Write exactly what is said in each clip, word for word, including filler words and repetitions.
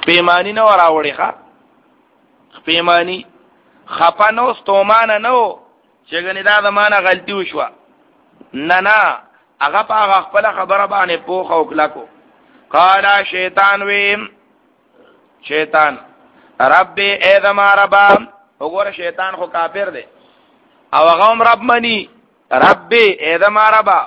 خپېمانی نه راوړي ښه خپېمانی خپه نو ستومانه نو چې ګنې دا زمانه غلطي وشوه نه نه هغه په هغه خپل خبره باندې پوخ او کلکو قال شیطان ویم شیطان ربي اذما ربا وګوره شیطان خو کافر دی او هغه هم رب مني ربي اذما ربا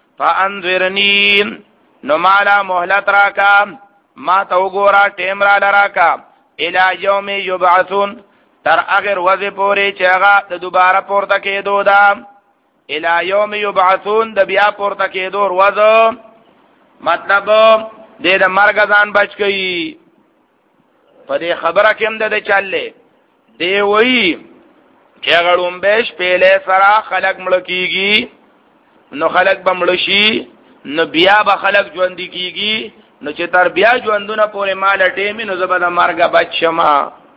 فانذرني نو مالا مهلت راکا ما تو ګورا ټیم را لراکا الى يوم يبعثون تر اخر وځي پوری چې هغه د دوباره پورته کېدو دا الى يوم يبعثون د بیا پورته کېدو ورځ مطلب دې د مرګ ځان بچ کړي په دې خبره کې هم د چلې دی وی چې غړوم بهش پیله سره خلق مړ کیږي نو خلق بمړ شي نو بیا به خلق ژوند کیږي نو چې تر بیا ژوندونه پورې مال ټیمي نو زبر مرګ بچما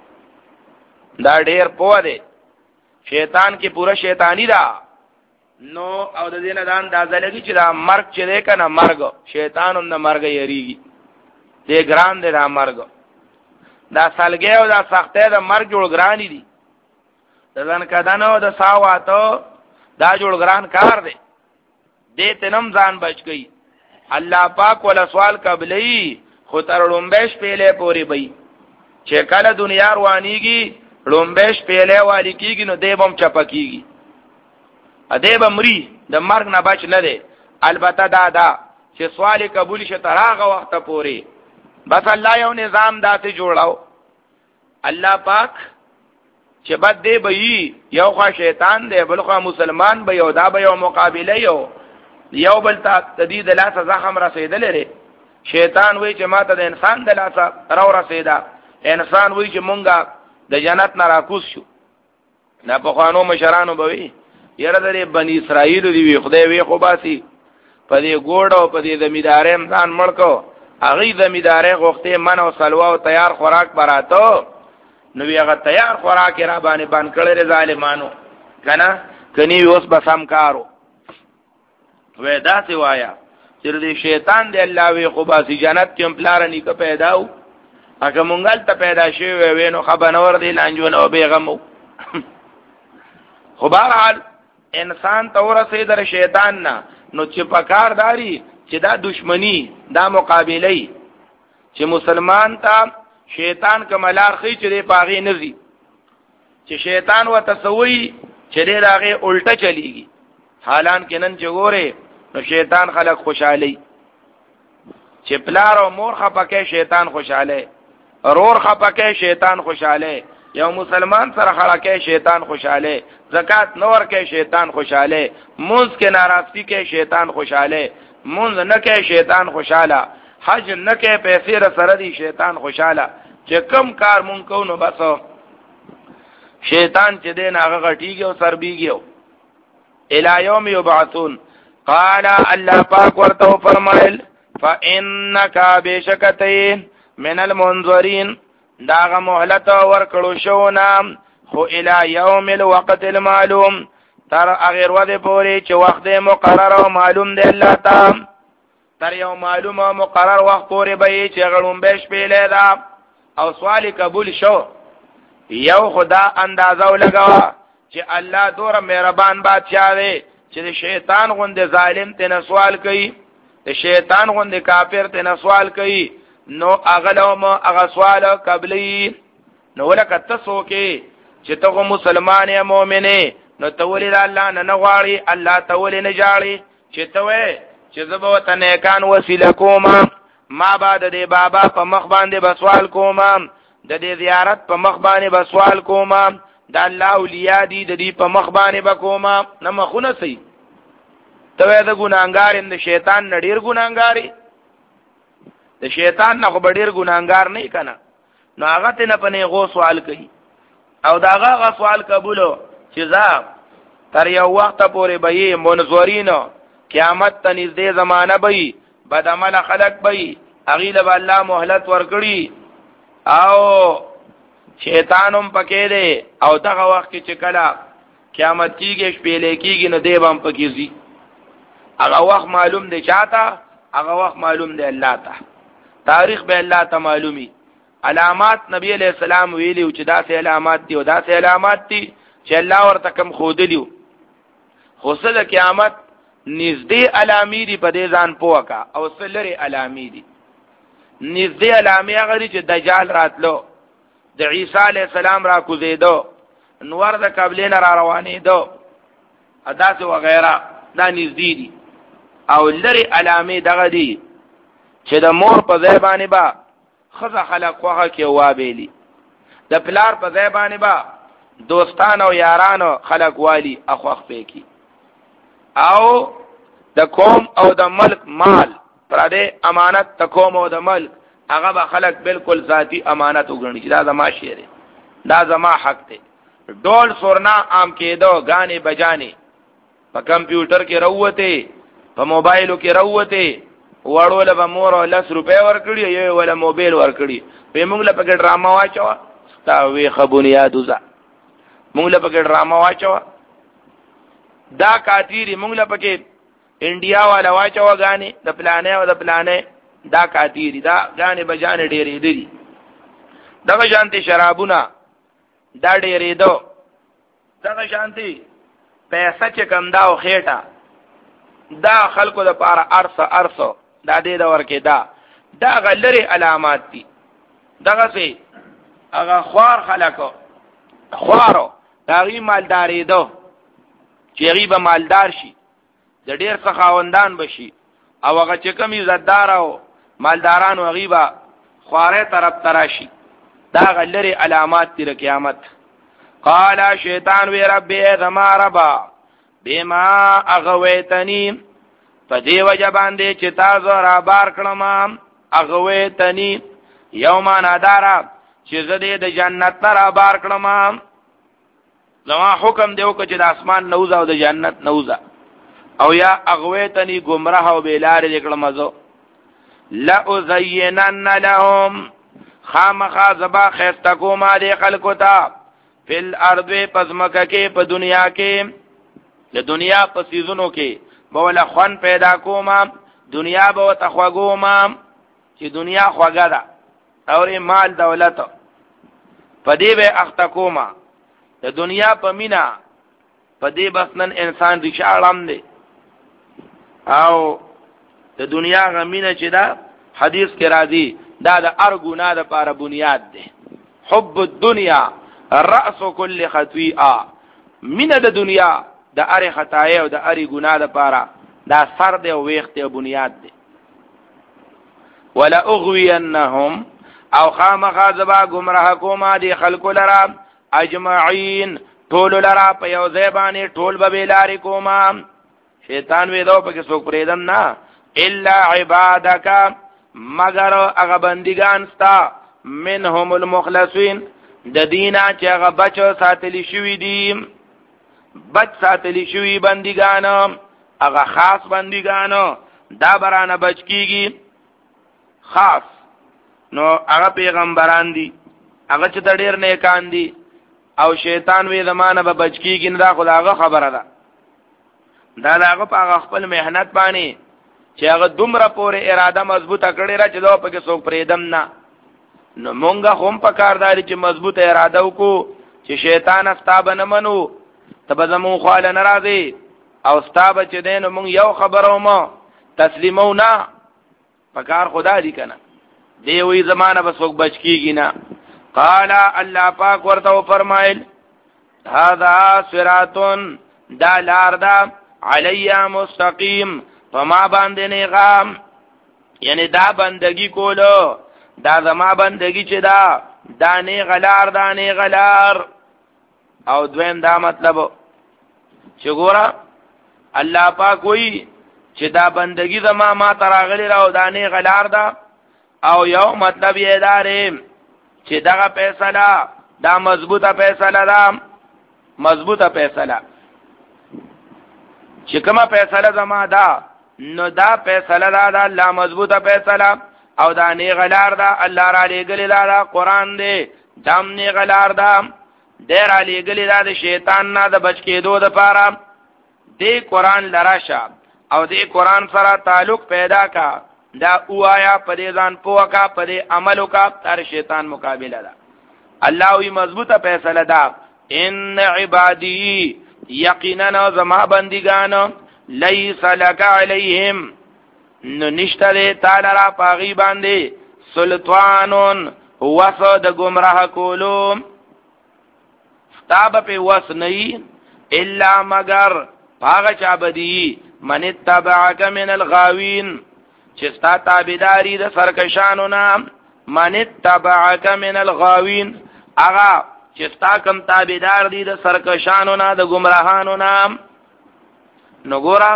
دا ډیر پوه دی شیطان کې پورا شیطانی دا نو او د دې نه دان دا ځلګي چې دا مرګ چې ده کنه مرګ شیطان هم د مرګ یریږي دې ګران دی دا مرګ دا سالګي او دا سختې د مرګ جوړ ګرانی دي د ځان کدانو د ساواتو دا جوړ ګران کار دی دې تنم ځان بچ گئی الله پاک ولا سوال قبلې خو تر لومبش پیله پوری بې چې کله دنیا روانيږي لومبش پیله والی کیږي نو دیبم چپکیږي ا دیب امري د مرګ نه بچ نه دی البته دا دا چې سوال قبول شي تر هغه وخت پوری بس الله یو نظام داسې جوړاو الله پاک چې بد دی به یو خوا شیطان دی بل خوا مسلمان به یو دا به یو مقابله یو یو بل ته تدید لاسه زخم رسیدل لري شیطان وی چې ماته د انسان د لاسه راو رسیدا انسان وی چې مونږه د جنت نه راکوس شو نه په خوانو مشرانو به وی یره د بنی اسرائیل دی وی خدای وی خو باسي په دې ګوړ او په دې زمیدارې انسان مړکو هغه زمیدارې غوښته من او سلوا او تیار خوراک براتو نو هغه تیار خوراک را باندې باندې کړل ظالمانو کنه کني اوس بسم کارو وې دا سی وایا چې دې شیطان دی الله وی خو باسي جنت کې پلار نه کا پیداو هغه مونږل ته پیدا شي وې نو خبرنور دی لانجون او بیغمو خو بهرحال انسان تور سي در شیطان نه نو چې پکار داري چې دا دشمنی دا مقابله چې مسلمان ته شیطان کملار خي چې دی پاغي نزي چې شیطان و تسوي چې دی راغه الټه چلیږي حالان کې نن چې ګوره نو شیطان خلق خوشحالي چې پلار او مور خپکه شیطان خوشاله رور خپکه شیطان خوشاله یو مسلمان سره خړکه شیطان خوشاله زکات نور کې شیطان خوشاله موز کې ناراضی کې شیطان خوشاله مونږ نه کې شیطان خوشاله حج نه کې پیسې سره دی شیطان خوشاله چې کم کار مونږ کو نو بس شیطان چې دین هغه غټیږي او سربيږي الى يوم يبعثون قال الله پاک ورته فرمایل فانك بشکتين من المنظرين داغه مهلت ورکړو شو نام خو الى يوم الوقت المعلوم تر اغیر ود پوری چې وخت مقرر او معلوم دی الله تعالی تر یو معلوم او مقرر وخت پوری به چې غړوم بهش پیله دا او سوال قبول شو یو خدا اندازو لګوا چې الله دور مهربان بادشاہ دی چې شیطان غوند ظالم ته سوال کوي د شیطان غوند کافر ته سوال کوي نو اغلوم اغه سوال قبلی نو ولکه تاسو کې چې ته مسلمان یا مؤمن نو تولید الله نه نغواړي الله تولید نه جاړي چې ته وې چې زبو ته نیکان وسیله کوم ما بعد دې بابا په مخ باندې بسوال کوم د دې زیارت په مخ باندې بسوال کوم د الله اولیاء دي د دې په مخ باندې بکوم نه مخونه سي ته د ګناګار اند شیطان نډیر ګناګاری د شیطان نه خو ډیر ګناګار نه کنا نو هغه ته نه پنه غو سوال کوي او داغه غو سوال قبولو چې ځا تر یو وخت پورې به منظورینو قیامت ته نږدې زمانہ به بد عمل خلق به اغیله الله مهلت ورکړي او شیطانم پکې دی او دغه وخت کې چې کله قیامت کېږي شپېلې کېږي نو دی هم پکې زی هغه وخت معلوم دی چاته هغه وخت معلوم دی الله ته تاریخ به الله ته معلومي علامات نبی علیہ السلام ویلیو چې دا سه علامات دي او دا سه علامات دي چې الله ورته کوم خودلیو خو سره قیامت نږدې علامې دي په دې ځان پوکا او سلری علامې دي نږدې علامې هغه چې دجال راتلو د عیسی علی السلام را کوزیدو نور د قبلین را روانې دو اداسه وغیرہ دا نږدې دي او لری علامې دغه دي چې د مور په ځای باندې با خزه خلق وغه کې وابېلی د پلار په ځای باندې با دوستان او یارانو خلق والی اخوخ پېکی او د قوم او د ملک مال پر دې امانت د قوم او د ملک هغه به خلق بالکل ذاتی امانت وګڼي چې دا زما شی دی دا زما حق دی ډول سورنا عام کېدو غانې بجانې په کمپیوټر کې راوته په موبایلو کې راوته وړول به مور او لس روپے ورکړي یو ولا موبایل ورکړي په موږ له پکې ډراما واچو تا وی خبونیاد وزا موږ له پکې ډراما واچو دا کاتیری موږ له پکې انډیا والا واچو غانې د پلانې او د پلانې دا کاتیری دا غانې بجانې ډېرې دي دغه شانتي شرابونه دا ډېرې دو دغه شانتي پیسې چې کم دا او خېټه دا خلکو د پاره ارسه ارسه دا دې دا ورکه دا دا غلری علامات دي دغه سي هغه خوار خلکو خوارو داغي مالداري دو چې غیبه مالدار شي د ډېر څخاوندان بشي او هغه چې کمی عزتدار او مالدارانو غیبه خواره طرف تراشي دا غلری علامات دي د قیامت قال شیطان وی ربي ذما ربا بما اغویتنی په دی وجه باندې چې تاسو را بار کړم اغویتنی یوم نادارا چې زه د جنت را بار کړم زما حکم دیو چې د اسمان نوزه او د جنت نوزه او یا اغویتنی گمراه او بیلار لیکلم زو لا ازینن لهم خامخا زبا خستکو ما دی خلقو تا فی الارض پزمکه کې په دنیا کې د دنیا په سيزونو کې بوله خوان پیدا کوما دنیا به تخواګوما چې دنیا خواګه ده او مال دولت په دې به اختکوما د دنیا په مینا په دې بسنن انسان رښاړم دی او د دنیا غمینه چې دا حدیث کې راځي دا د ارګونا د پاره بنیاد دی حب الدنیا رأس كل خطيئه من د دنیا د اری خطای او د اری ګناه د پاره دا سر دی او ویخت او بنیاد دی ولا اغوینهم او خامخا زبا گمراه کوما دی خلق لرا اجمعین ټول لرا په یو ځای باندې ټول به لارې کوما شیطان وی دو پکې څوک پریدم نه الا عبادک مگر هغه بندگان ستا منهم المخلصین د دینا چې هغه بچو ساتلی شوی دي بچ ساتلی شوی بندگانو هغه خاص بندگانو دا برانه بچ کیږي خاص نو هغه پیغمبران دي هغه چې ډېر نیکان دي او شیطان وی زمانه به بچ کیږي نه دا خداغه خبره ده دا هغه په خپل مهنت باندې چې هغه دومره پورې اراده مضبوطه کړی را چې دا په کې څوک پریدم نه نو مونږه هم په کارداري چې مضبوطه اراده وکړو چې شیطان استاب نه منو تب زمون خواله ناراضي او استاب چې دین مونږ یو خبرو مو تسلیمو نه پکار خدا دی کنه دی وی زمانہ بس وک بچ کیږي نه قال الله پاک ورته فرمایل هذا صراطن دا لار دا علی مستقیم فما باندې نه غام یعنی دا بندگی کولو دا زما بندگی چې دا دانه غلار دانه غلار او دویم دا مطلب چې ګوره الله پاک وی چې دا بندگی زما ما تراغلی راو دانه غلار دا او یو مطلب یې دارې چې دغه فیصله دا مضبوطه فیصله ده مضبوطه فیصله چې کومه فیصله زما ده نو دا فیصله ده د الله مضبوطه فیصله او دا نه غلار ده الله را لګل دا قرآن دی دم نه غلار ده ډیر علی ګل دا د شیطان نه د بچ کېدو د پاره دی قرآن لراشه او دی قرآن سره تعلق پیدا کا دا اوایا پدې ځان پوکا پدې عملو کا تر شیطان مقابله ده الله وی مضبوطه فیصله ده ان عبادی یقینا زما بندگان لیس لک علیہم نو نشتره تعالی را پاغي باندې سلطانون وسو د گمراه کولو تاب په وس نه الا مگر پاغه چا بدی من اتبعک من الغاوین چې ستا تابعداري د سرکشانو نام من اتبعک من الغاوین اغا چې ستا کم تابعدار دي د سرکشانو نه د گمراهانو نام نو ګورا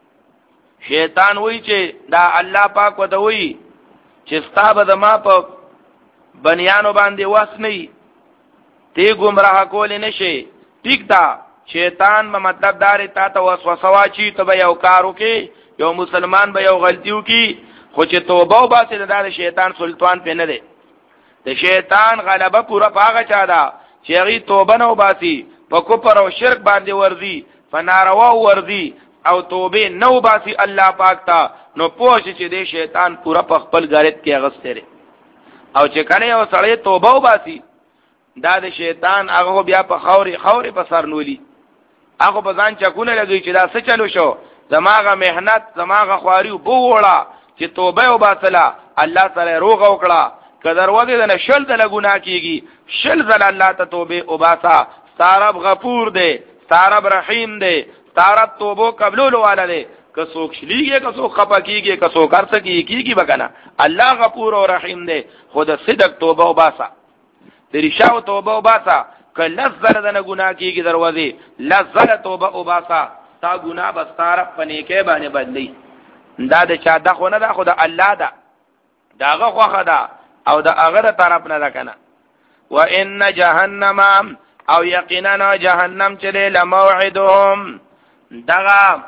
شیطان وای چې دا الله پاک وته وای چې ستا به ما په بنیانو باندې واس نه تی گمراه کول نشي ټیک دا شیطان په مطلب دار تا ته وسوسه واچي ته به یو کارو کې یو مسلمان به یو غلطیو کې خو چې توبه وباسي د شیطان سلطان په نه دی د شیطان غلبه پورا پاغه چا دا چې هغه توبه نه وباسي په کفر او شرک باندې ورزي فناروا ورزي او توبه نه وباسي الله پاک ته نو پوه چې د شیطان پورا په خپل غارت کې اغستره او چې کنه یو سړی توبه وباسي دا د شیطان هغه بیا په خوري خوري په سر نولي هغه په ځان چکونه لګي چې دا څه چلو شو زماغه مهنت زماغه خواري بو وړه چې توبه وباسله الله سره روغ وکړه کدر وځي د شل د لګونا کیږي شل زل الله ته توبه وباسا ستارب غفور دی ستارب رحیم دی ستارب توبه قبول والده که څوک شلیږي که څوک خپه کیږي که څوک هر څه کیږي کیږي بکنه الله غفور او رحیم دی خود صدق توبه وباسا د ریشاو توبه وباسا که لزل د ګنا کیږي دروازه لزل توبه وباسا تا ګنا بستار پنیکه باندې بدلی دا د چا د خو نه دا خو د الله دا داغه خوخه دا او د هغه طرف نه ده کنه وان جهنم او یقینا جهنم چې له موعدهم دغه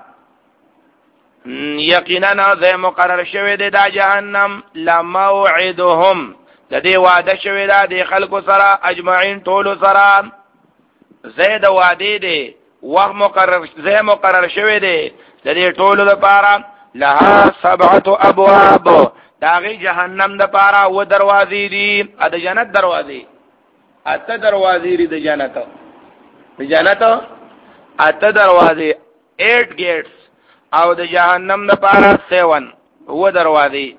یقینا زه مقرر شوی دی دا جهنم لموعدهم د دې وعده شوی دا د خلکو سره اجمعین ټول سره زید وعده دی وخت مقرر زه مقرر شوی دی د دې ټول لپاره لها سبعه ابواب داغی جهنم د پاره و دروازې دي ا د جنت دروازې اته دروازې دي د جنت د جنت اته دروازې eight gates او د جهنم د پاره seven و دروازې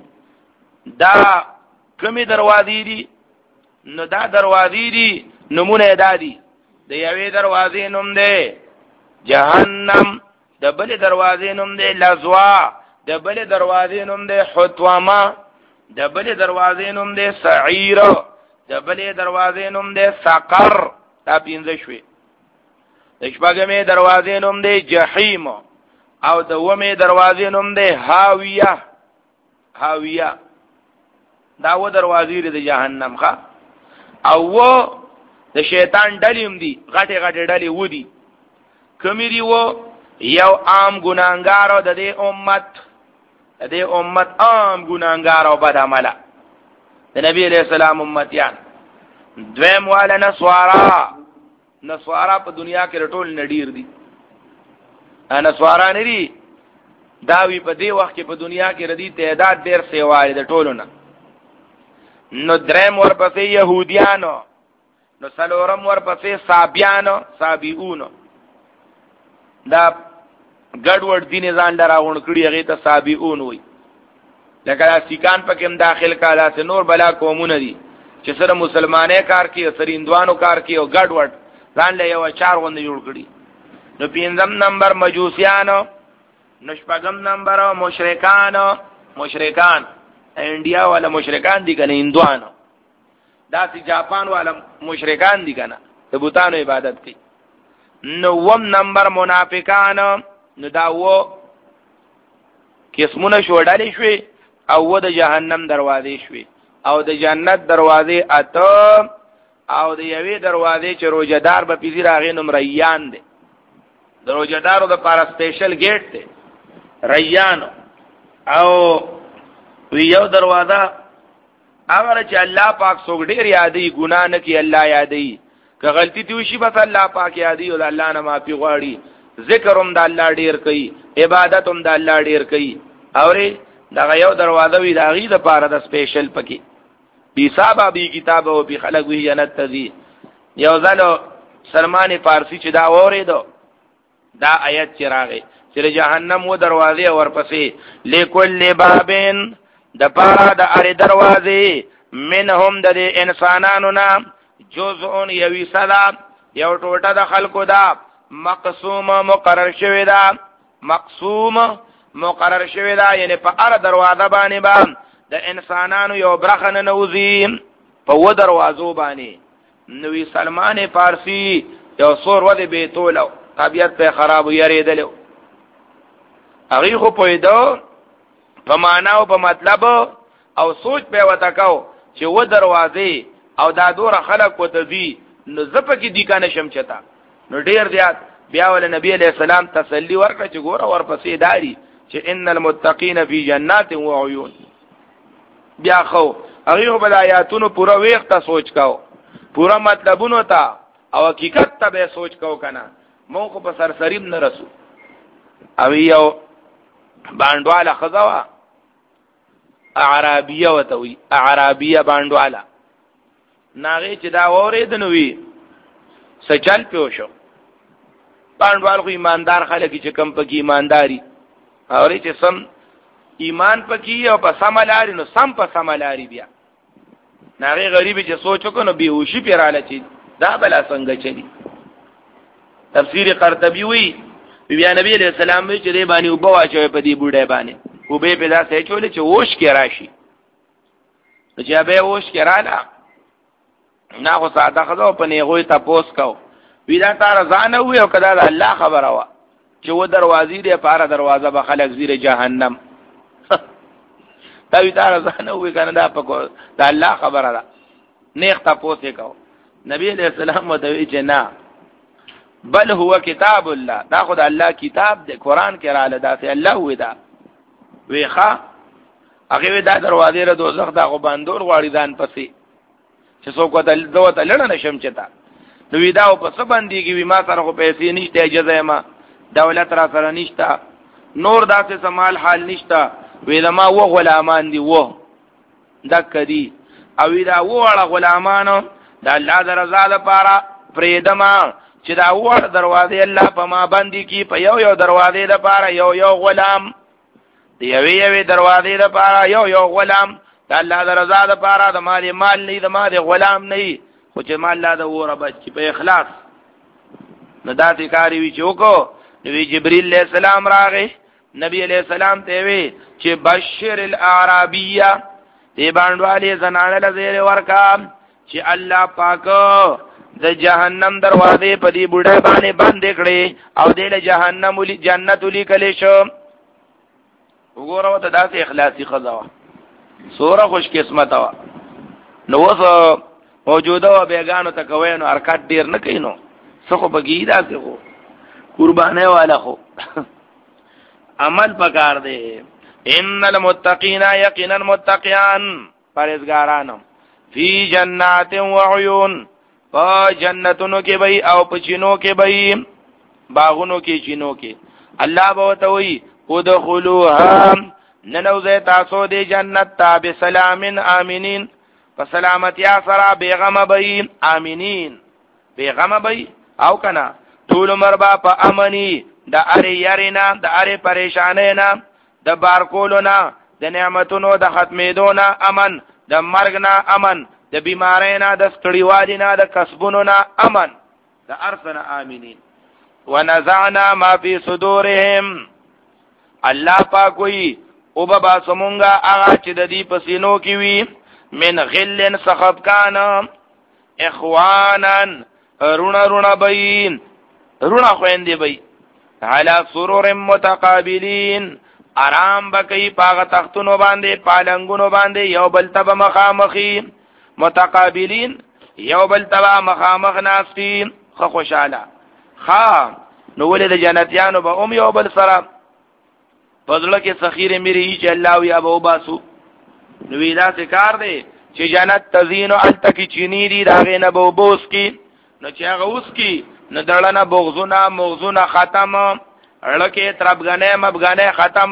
دا کمی دروازې دي نو دا دروازې دي نمونه دادي د یوې دروازې نوم دی جهنم د بل دروازې نوم دی لزوا د بل دروازې نوم دی حطوما د بل دروازې نوم دی سعیر د بل دروازې نوم دی سقر دا پینځه شوي د شپږمې دروازې نوم دی جهنم او د اومې دروازې نوم دی هاویه هاویه دا و دروازې د جهنم ښا او و د شیطان ډلې دي غټه غټه ډلې ودی کمیری و یو عام ګناګار د دې امت د دې امت عام ګناګار او بد عمله د نبی علیہ السلام امتیان دویم والا نسوارا نسوارا په دنیا کې رټول نډیر دي نسوارا نری داوی په دې وخت کې په دنیا کې ردی تعداد ډیر سیوای د ټولو نه نو دریم ورپسې يهوديانو نو سلورم ورپسې صابیانو صابئونو دا ګډوډ دین ځان دراون کړي هغه ته صابئون وي لکه سیکان پکې هم داخل کاله ته نور بلا قومونه دي چې سره مسلمانې کار کوي سره هندوانو کار کوي او ګډوډ ځان له یو چار وند جوړ کړي نو پنځم نمبر مجوسیانو نو شپږم نمبر مشرکانو مشرکان انډیا والا مشرکان دي کنه هندوانو دا سي جاپان والا مشرکان دي کنه د بوتانو عبادت کوي نو وم نمبر منافقان نو دا و قسمونه شوړالې شوي او و د جهنم دروازې شوي او د جنت دروازې اته او د یوې دروازې چې روزدار به پیزي راغې نوم ریان دي د روزدارو د پاره سپیشل گیټ دی ریان او یو دروازه هغه چې الله پاک څوک ډیر یادې ګنا نه کوي الله یادې که غلطی دی وشي بس الله پاک یادې او الله نه معافي غواړي ذکر هم د الله ډیر کوي عبادت هم د الله ډیر کوي او دا یو دروازه وی دا غي د پاره د سپیشل پکې بي صاحب بي کتاب او بي خلق وی جنت تذي یو ځلو سلمان فارسی چې دا اوریدو دا آیت چې راغی چې جهنم و دروازه ورپسې لکل بابن د پاره د اره دروازه منهم د انسانانو نام جزء یوی صدا یو ټوټه د خلقو دا مقسوم مقرر شوی دا مقسوم مقرر شوی دا یعنی په اره دروازه باندې با د انسانانو یو برخه نوزي په و دروازو باندې نوې سلمان فارسی یو سور ودی بیتولو طبیعت په خراب یریدلو هغه خو پویدو په معنا او په مطلب او سوچ به وتاکاو چې و دروازې او دا دور خلق وته دي نو زپه کې دی کنه شم چتا نو ډیر زیات بیا ول نبی علیہ السلام تسلی ورکړه چې ګوره ورپسې داری چې ان المتقین فی جنات و عیون بیا خو هغه په آیاتونو پورا وخت سوچ کاو پورا مطلبونو تا او حقیقت ته به سوچ کاو کنه مونږ په سرسریم نه رسو او یو باندواله خزوا عربیه وتوی عربیه باندواله ناغه چې دا اورید نو وی سچل پیو شو باندوال خو ایماندار خلک چې کم پکې ایمانداری اوري چې سم ایمان پکې او په سملاري نو سم په سملاري بیا ناغه غریب چې سوچ وکړو بیهوشي پیراله چې دا بلا څنګه چلی تفسیر قرطبی وی بیا نبی علیہ السلام چې دې باندې وبو واچوي په دې بوډه باندې وبې په داسې چولې چې ووش کې راشي چې به ووش کې رااله نه خو ساده خدو په نیغوي تاسو کو ویدا تار ځان وي او کدا الله خبره وا چې و دروازې دې پاره دروازه به خلک زیر جهنم دا وی تار ځان وي کنه دا په دا الله خبره ده نیغ تاسو کو نبی علیہ السلام وتوی چې نه بل هو کتاب الله دا خدای الله کتاب دی قران کې را لدا سي الله وې دا ویخه هغه دا دروازې را دوزخ دا غو باندور غواړي ځان پسې چې څوک ودل دوته لړ نشم چتا نو وی دا په سبندې کې وی ما سره خو پیسې نشته اجازه ما دولت را سره نشته نور داسې سمال حال نشته وی دا ما و غلامان دي و دک دی او وی دا وړه غلامانو د الله درزا لپاره پریدما چې دا وړ دروازې الله په ما باندې کی په یو یو دروازې لپاره یو یو غلام دی یوې یوې دروازې لپاره یو یو غلام د الله درزا لپاره د مال مال نه د مال غلام نه خو چې مال الله د وره بچ په اخلاص نو داتې کاری وی چوکو نبی جبرئیل علیہ السلام راغی نبی علیہ السلام ته وی چې بشر الاعرابیه دی باندې زنانه لزیر ورکا چې الله پاک د جهنم دروازې په دې بوډه باندې بند کړي او د جهنم ولي جنت ولي کلی شو وګوره ته داسې اخلاصي خزاوه سوره خوش قسمت وا نو وسه موجوده و بیگانو ته کوي نو حرکت ډیر نه کینو څخه بګی داسې خو قربانه والا خو عمل پکار دی ان المتقین یقینا المتقیان پرهیزګارانو فی جنات و عیون په جنتونو کې وي او په چینو کې وي باغونو کې چینو کې الله به وتوي ادخلوها ننوزه تاسو دی جنت تا بسلام آمینین په سلامتی سره بیغم بی آمینین بیغم بی او کنا طول مربا په امنی د اری یرینا د اری پریشانینا د بارکولونا د نعمتونو د ختمیدونا امن د مرګنا امن د بیمارینا د ستړیوالینا د کسبونونا امن د ارسنا آمینین ونزعنا ما فی صدورهم الله پاک وی او بابا سمونگا آغا چې د دې پسینو کې وی من غلن سخبکان اخوانن رونا رونا بین رونا خویندی بی علا سرور متقابلین آرام بکی پاغ تختونو باندې پالنگونو باندې یو بلتب مخامخی متقابلین یو بلتب مخامخ ناستی خو خوشاله خوا نوولی د جنتیانو با ام یو بل سرم فضله کې سخیر میری چې الله وی ابو باسو نو ویدا څه کار دی چې جنت تزینو الته کې چینی دی راغې نه بو بوس کی نو چې هغه اوس کی نه دړنه بغزونه مغزونه ختم لکه تربګنه مبګنه ختم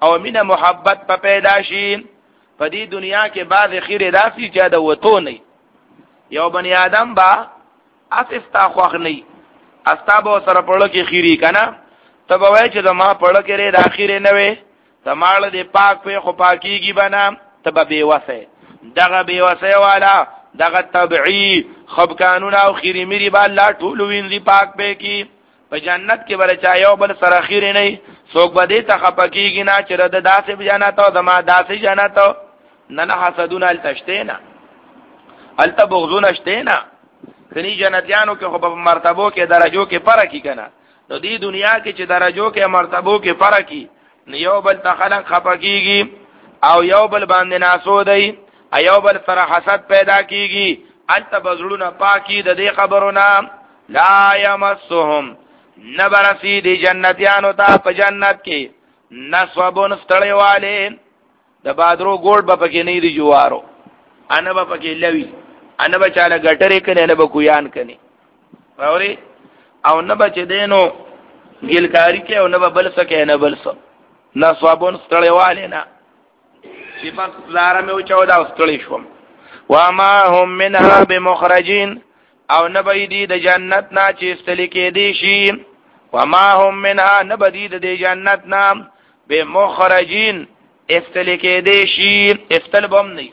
او مینه محبت په پیدا شي په دې دنیا کې بعض خیر راسي چې دا وته نه یو بنی آدم با اسستا خوخ نه استابو سره پړو کې خيري کنه تب وای چې زما پړو کې ر اخیره نه وي تماړه دې پاک په خو پاکيږي بنا تب به وسه دغه به وسه والا دغه طبيعي خب قانون او خيري ميري با الله ټول وینځي پاک به کی په جنت کې ورچا یو بل سره خيري نه څوک به دې ته خپکیږي نه چې رد داسې بجانا ته زما داسې جنا ته نه نه حسدون ال تشتینا ال تبغضون اشتینا کني جنتیانو کې خو په مرتبو کې درجو کې فرق کینا نو دې دنیا کې چې درجو کې مرتبو کې فرق کی یو بل ته خلق خپکیږي او یو بل باندې ناسو دی ایو بل سره حسد پیدا کیږي انت بزړونه پاکي د دې خبرونه لا يمسهم نبرسی دی جنتیانو ته په جنت کې نسوبون ستړی والے د بادرو ګوړ به پکې نه دی جوارو ان به پکې لوي ان به چاله ګټرې کنه نه به کویان کني اوري او نه به چې دینو ګلکاری کې او نه به بل څه کې نه بل څه نسوبون ستړی والے نه صفات لاره مې او چودا ستړی شوم وما هم منها بمخرجين او نبیدی د جنت نا چې استل کې دی شي وما هم منها نبیدی د جنت نا بمخرجين استل کې دی شي استل بم نه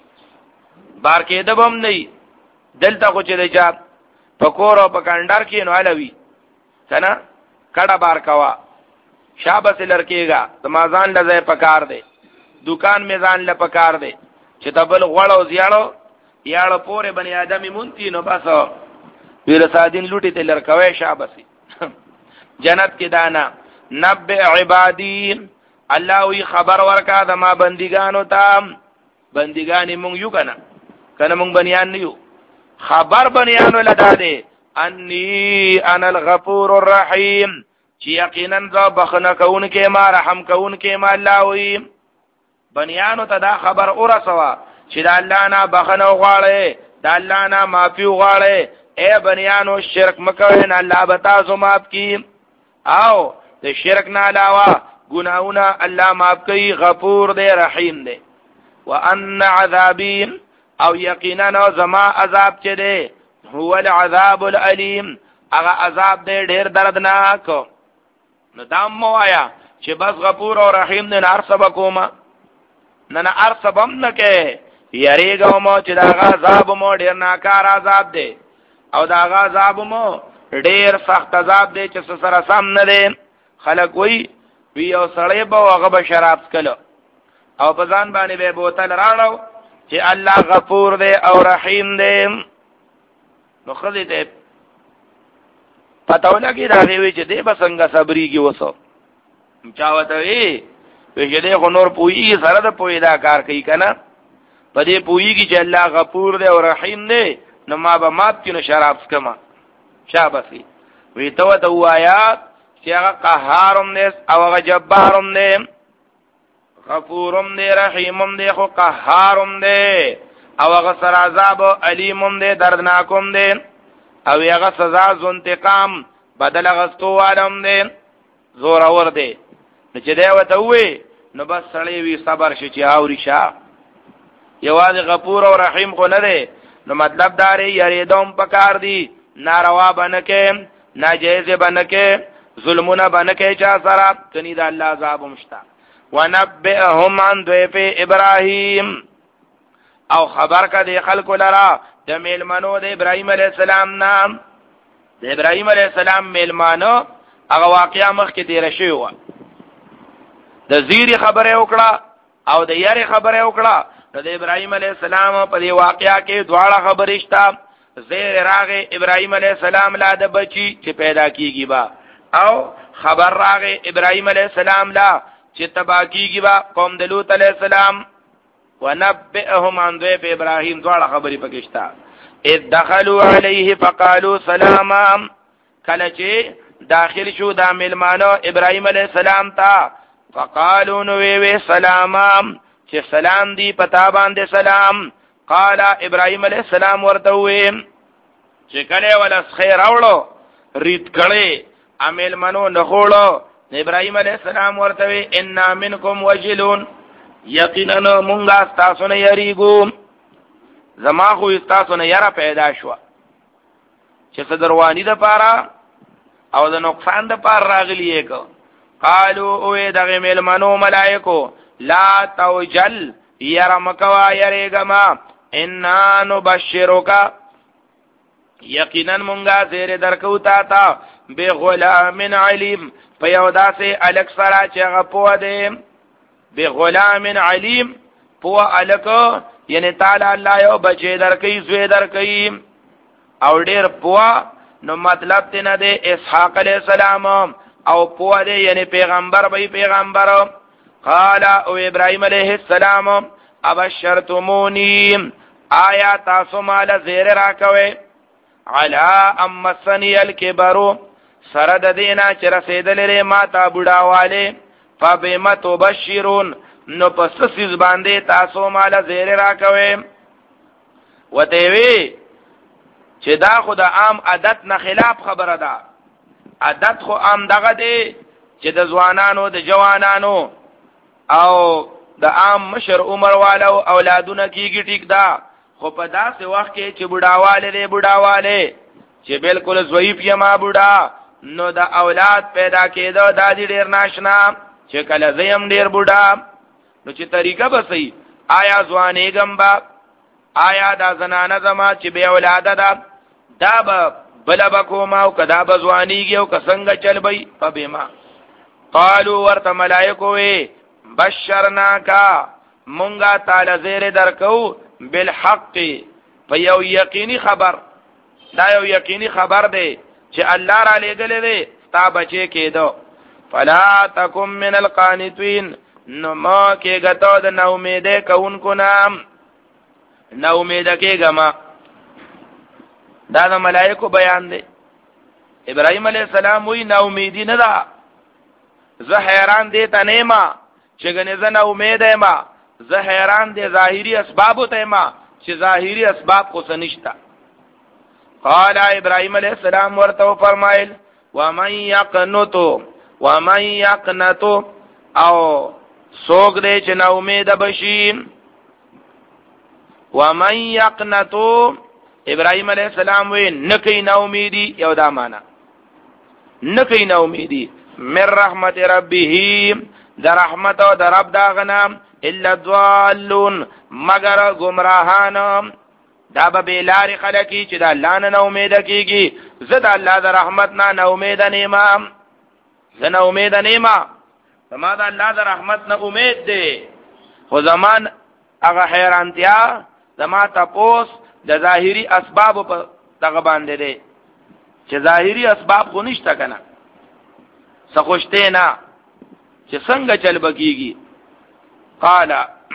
بار کې د بم نه دلته خو چې د جاب پکور او پکندر کې نو علوي کنه کډه بار کوا شابه لړکېګا تمازان لځه پکار دی دکان میزان ل پکار دی چې تبل غړو زیاړو یاړو پورې بنی آدمي مونتی نو بس ویل سادین لوټي ته لړکوي شابسي جنت کې دانا نبئ عبادی الله وی خبر ورکا د ما بندګانو ته بندګانی مونږ یو کنه کنه مونږ بنیان نیو خبر بنیانو لدا دے انی انا الغفور الرحیم چې یقینا ذا بخنه کون کې ما رحم کون کې ما الله وی بنیانو ته دا خبر اورسوا چې د الله نه بخنه غواړي د الله نه معافي غواړي اے بنیانو شرک مکوئ نه الله بتا زو معاف کی او د شرک نه علاوه ګناونه الله معاف کوي غفور دی رحیم دی وان عذابی او یقینا زما عذاب چه دی هو العذاب الالم هغه عذاب دی ډیر دردناک نو دام مو آیا چې بس غفور او رحیم دی نار سبا کوما نه نه ارسبم نه کې یریګو مو چې دا عذاب مو ډیر ناکار عذاب دی او دا عذاب مو ډیر سخت عذاب دی چې سره سم نه دی خلک وی وی او سړی به هغه به شراب سکلو او په ځان باندې به بوتل راړو چې الله غفور دی او رحیم دی نو خدای ته پتاونه کې راغی وی چې دې بسنګ صبرېږي وسو چا وته وی وی چې خو نور پوي سره د پوي دا کار کوي کنه په دې پويږي چې الله غفور دی او رحیم دی نو ما به مات کینو شراب سکما شابسي وی تو ته وایا چې هغه قهارم دی او هغه جبارم دی غفورم دی رحیمم دی خو قهارم دی او هغه سر عذاب علیمم دی دردناکم دی او هغه سزا ز انتقام بدل غستو والم دی زور اور دی نو چې دی وته وی نو بس سړی وی صبر شي چې اوري شا یواز غفور او رحیم خو نه دی نو مطلب داري یریدوم پکار دی ناروا بنکه ناجیز بنکه ظلمونه بنکه چا سره کني دا الله عذاب مشتا ونبئهم عن ضيف ابراهيم او خبر کا دی خلق لرا د میلمنو د ابراهيم عليه السلام نام د ابراهيم عليه السلام میلمانو هغه واقعیا مخ کې تیر شوی و د زیری خبره وکړه او د یاري خبره وکړه د ابراهيم عليه السلام په دی واقعیا کې دواړه خبرې شته زیر راغه ابراهيم عليه السلام لا د بچي چې پیدا کیږي با او خبر راغه ابراهيم عليه السلام لا چې تبا کیږي با قوم د لوط عليه السلام ونبئهم عن ضيف ابراهيم دواړه خبرې پکښتا اذ دخلوا عليه فقالوا سلاما کله چې داخل شو د ملمانو ابراهيم عليه السلام ته فقالوا نو وی سلاما چې سلام دی پتا باندې سلام قال ابراهيم عليه السلام ورته وی چې کله ولا خیر اورو ریت کړي امیل منو نخوړو ابراهيم عليه السلام ورته ان منکم وجلون یقینا مونږه تاسو نه یریګو زما خو تاسو نه یره پیدا شو چې صدروانی د پاره او د نقصان د پاره راغلی یې قالو او دغه ملمنو ملائکو لا توجل يرمکوا یریګما انا نبشرک یقینا مونږه زیر درکو تا تا بغلام علیم په یو داسې الک سره چې هغه پوه دی بغلام علیم پوه الک یعنی تعالی الله یو بچی درکې زوی درکې او ډیر پوه نو مطلب تی نه دی اسحاق علیہ السلام او پوه دی یعنی پیغمبر به پیغمبر قال او ابراهیم علیہ السلام ابشرتمونی آیا تاسو مال زیر راکوي علا ام مسنی الکبرو سرد دینا چې رسیدلې ما تا بډاواله فبما تبشرون نو پس سیز باندې تاسو مال زیر راکوي وته وی چې دا خو د عام عادت نه خلاف خبره ده عادت خو عام دغه دی چې د ځوانانو د جوانانو او د عام مشر عمر والو اولادونه کیږي ټیک ده خو په داسې وخت کې چې بډاواله دی بډاواله چې بالکل ضعیف یما بډا نو د اولاد پیدا کېدو د دې ډیر ناشنا چې کله زیم ډیر بډا نو چې طریقه به صحیح آیا ځوانې گمبا آیا دا زنانه زما چې به اولاد ده دا به بل بکوما او کدا به ځوانيږي او کسنګ چلبي فبما قالوا ورته ملائکه وي بشرناکا مونږه تعالی زیر درکو بالحق په یو یقیني خبر دا یو یقیني خبر دی چې الله را لګلې دی تا بچي کېدو فلا تکم من القانتين نو ما کې غتو د نو امیده کوونکو نام نو امیده کېګما دا د ملائکه بیان دی ابراهيم عليه السلام وی نو امیدی نه دا زه حیران دي ته ما چې غنه زه نو امیده ما زه حیران دي ظاهري اسباب ته ما چې ظاهري اسباب خو سنشتا قال ابراهيم عليه السلام ورته فرمایل ومن يقنط ومن يقنط او سوګ دې چې نو امید بشي ومن يقنط ابراهيم عليه السلام وی نکي نو امیدي یو دا معنا نکي نو امیدي من رحمت ربه در رحمت او در رب دا غنام الا ضالون مگر گمراهان دا به بلار خلقی چې دا الله نه امید کیږي زد الله د رحمت نه امید نیما زنه امید نیما زما د الله د رحمت نه امید دی خو زمان هغه حیرانتیا زما تاسو د ظاهری اسباب په دغه باندې دی چې ظاهری اسباب خو نشته کنه سخوشته نه چې څنګه چل بکیږي قال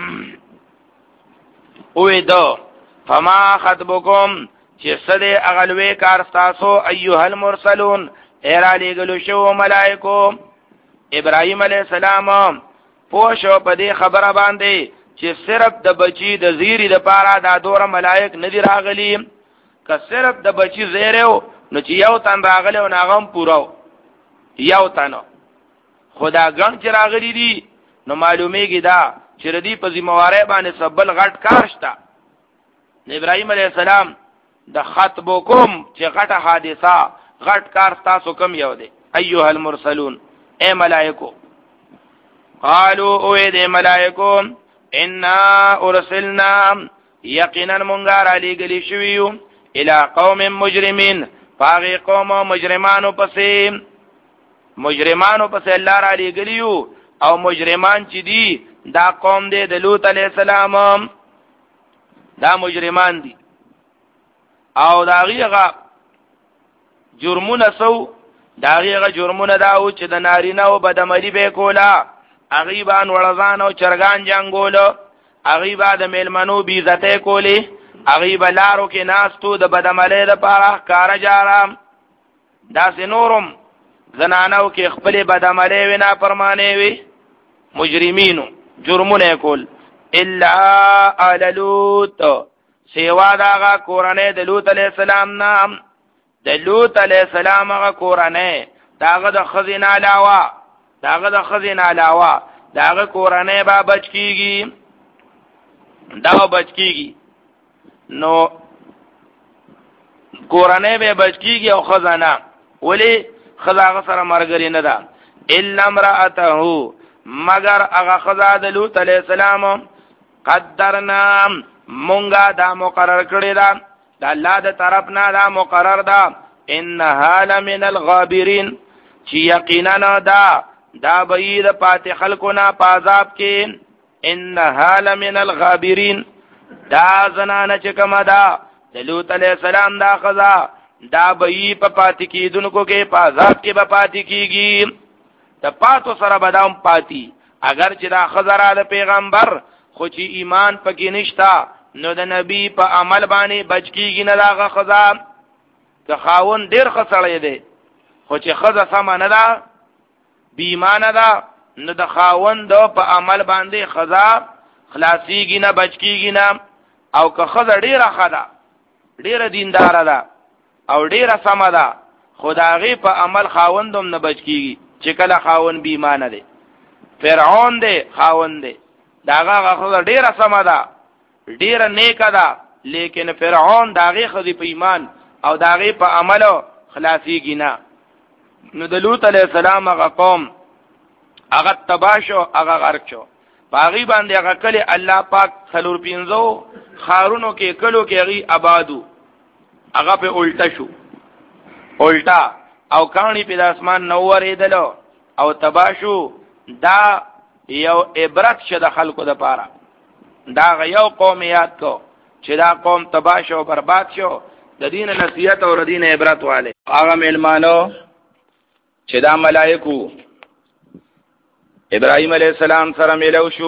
اوه دو فما خطبكم چې سده اغلوي کار تاسو ايها المرسلون ایرالی گلو شو ملائکو ابراهيم عليه السلام پوښو په دې خبره باندې چې صرف د بچي د زیری د پاره دا دور ملائک ندی راغلي که صرف د بچي زیرو نو چې یو تن راغلی او ناغم پورو یو تنو خدا ګن چې راغلي دي نو معلومیږي دا چې ردی په ذمہواری باندې سبل غټ کارشتا ابراهيم عليه السلام د خطبکم چې غټه حادثه غټ کار تاسو کم یو دی ايها المرسلون اے ملائکو قالوا او دې ملائکو ان ارسلنا یقینا منغار علی گلی شویو الى قوم مجرمین باغی قوم مجرمانو پسې مجرمانو پسې الله را علی گلیو او مجرمان چې دي دا قوم دی د لوط علیہ السلام دا مجرمان دي او دا غیغه جرمونه سو دا غیغه جرمونه داو چې د نارینه او بدعملی به کولا اغیبان ولزان او چرغان جنگولو اغیبا د میلمنو بی عزت کولی اغیبا لارو کې ناستو د بدعملی د پاره کار جارم دا سنورم زنانو کې خپل بدعملی وینا پرمانه وی مجرمینو جرمونه کول الا آل لوط سیوا داغا کورانه د لوط علیہ السلام نام د لوط علیہ السلام غا کورانه داغا د خزینه علاوه داغه د خزین علاوه داغه کورانه با بچ کیږي دا بچ کیږي نو کورانه به بچ کیږي او خزانه ولی خزاغه سره مرګري نه ده الا امراته مگر هغه خزا د لوط علیہ السلام قدرنا مونږه دا مقرر کړی دا د الله د طرف نه دا مقرر ده انها لمن الغابرین چې یقینا دا دا بید پات خلقنا پازاب کې انها لمن الغابرین دا زنانه چې کومه دا د لوط علیہ السلام دا خزا دا بئی په پاتې کیدونکو کې پازاب کې به پاتې کیږي د پاتو سره بدام پاتی اگر چې دا خزر د پیغمبر خو چې ایمان پکې نشتا نو د نبی په عمل باندې بچ کیږي نه دا خزا که خاون ډیر خسړې دی خو چې خزه سم نه ده بی ایمان ده نو د خاون دو په عمل باندې خزا خلاصيږي نه بچ کیږي نه او که خزه ډیره خدا ډیره دیندار ده او ډیره سم ده خدایغي په عمل خاوندوم نه بچ کیږي چې کله خاون بی ایمان دی فرعون دی خاون دی داغه خزه ډیره سم ده ډیره نیک ده لیکن فرعون داغه خزه په ایمان او داغه په عمل خلاصيږي نه نو د لوط علیہ السلام هغه قوم هغه تباشو هغه غرق شو باغی باندې هغه کله الله پاک څلور پینځو خارونو کې کلو کې هغه آبادو هغه په الټا شو الټا او کانی په اسمان نور ایدلو او تباشو دا یو عبرت شه د خلکو د پاره دا یو قوم یاد کو چې دا قوم تباشو برباد شو د دین نصیحت او دین عبرت والے هغه ملمانو چې دا ملائکو ابراهيم عليه السلام سره ملو شو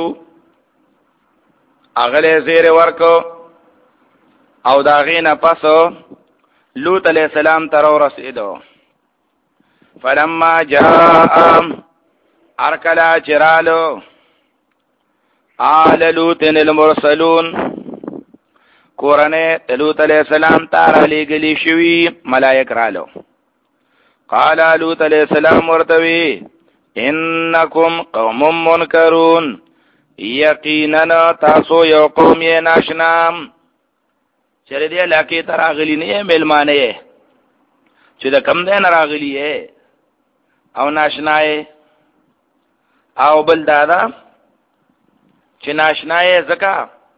اغله زیر ورکو او دا غینه پسو لوط علیہ السلام تر ورسېدو فلما جاء ارکلا چرالو آل لوط المرسلون کورنه لوط علیہ السلام تار علی گلی شوی ملائک رالو قال لوط علیہ السلام ورتوی انکم قوم منکرون یقینا تاسو یو قوم یې ناشنام چره دی لکه تر اغلی نه ملمانه چې دا کم ده نه راغلی او ناشنای او بل دادا چې ناشنای زکا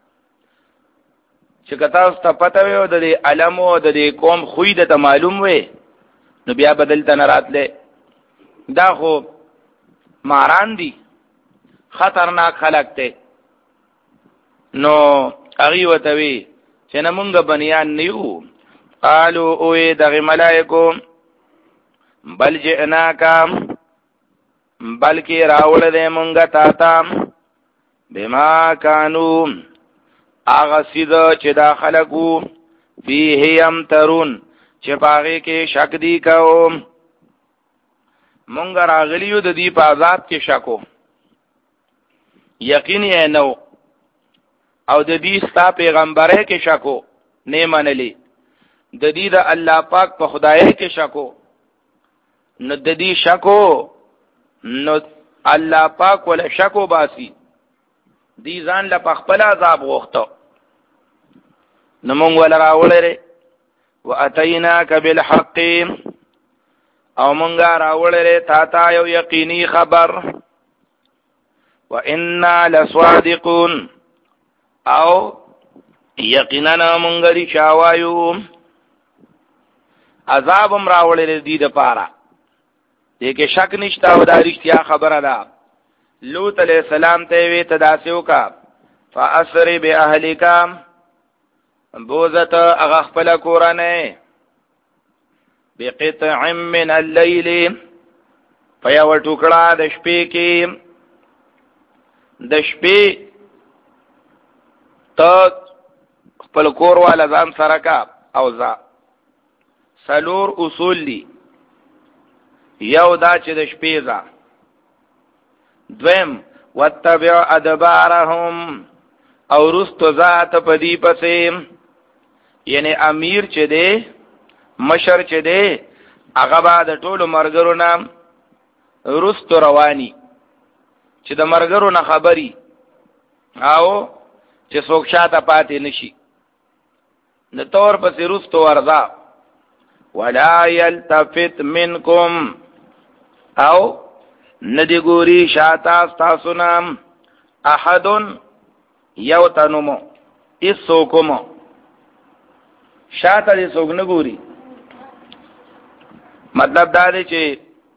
چې کتا ست پته وي د دې علم او د دې قوم خوې د معلوم وي نو بیا بدل ته راتله دا خو ماران دي خطرناک خلق ته نو اغي وتوي چې نمونږ بنیان نیو قالو اوه دغه ملائکو بل جئناکا بلکی راول دے مونگا تاتا بما کانو آغا سیدو چه دا خلقو فیه امترون چه پاغی کے شک دی کهو مونگا راغلیو دا دی پا عذاب کے شکو یقینی ہے نو او د دې ستا پیغمبره کې شکو نه منلی د دې د الله پاک په خدای کې شکو نو د دې شکو نو الله پاک ولا شکو باسی دی ځان له خپل عذاب غوښتو نو مونږ ولا راولره واتیناک بالحق او مونږه راولره تا تا یو یقیني خبر وإنا لصادقون او یقینا مونږ لري شاوایو عذاب هم راولې دي د پاره دې کې شک نشته او دا رښتیا خبره ده لوط علیہ السلام ته وی تداسیو کا فاسر باهلک بوزت اغه خپل کورانه بقطع من الليل فیا ټوکړه د شپې کې د شپې ته خپل کور والا ځان سره کا او ځا سلور اصول دي یو دا چې د شپې ځا دویم واتبع ادبارهم او رستو ذات پدی پسې یعنی امیر چې دی مشر چې دی هغه به د ټولو مرګرو نام رست رواني چې د مرګرو نه خبري او چې څوک شاته پاتې نشي د تور پسې رست ورځه ولا يلتفت منكم او ندی ګوري شاته تاسو نام احد یو تنمو اسوکم شاته دې څوک نه ګوري مطلب دا دی چې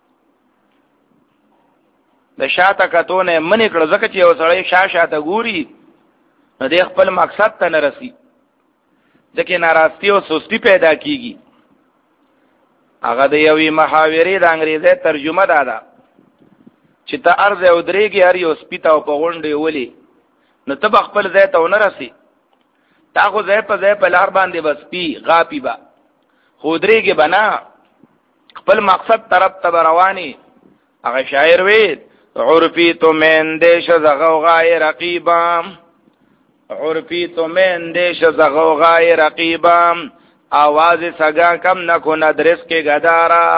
د شاته کتونه منی کړه ځکه چې یو سړی شا شاته ګوري نو د خپل مقصد ته نه رسی ځکه ناراستی او سستی پیدا کیږي هغه د یوې محاورې د انګریزي ترجمه ده ده چې ته ارزه او درېږي هر یو سپیته او په غونډې ولي نو ته خپل ځای ته ونه رسی تا خو ځای په ځای په لار باندې بس پی غاپی با خو درېږي بنا خپل مقصد طرف ته رواني هغه شاعر وی عرفی تو من دیش زغوغای رقیبا عرفی تو من دیش زغوغای رقیبا آواز سگا کم نکو ندرس کې گدارا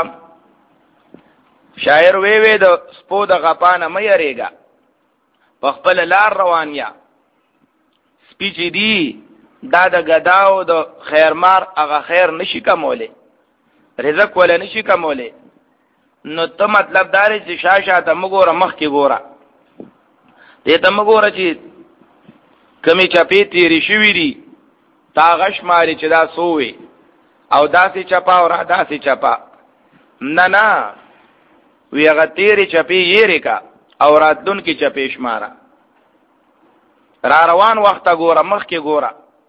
شاعر وی وی د سپو د غپانه مې یریګا په خپل لار روانیا سپی چې دی دا د غداو د خیرمار هغه خیر نشي کوموله رزق ولا نشي کوموله نو ته مطلب دار چې شاشه ته مګوره مخ کې ګوره دې ته مګوره چې کمی چپی تیری شوی دی تا غش ماری چې دا سووي او داسې چپا او را داسې چپا نه نه وی هغه تیری چپی یېری کا او راتلون کې چپی شماره را روان وخت ګوره مخ کې ګوره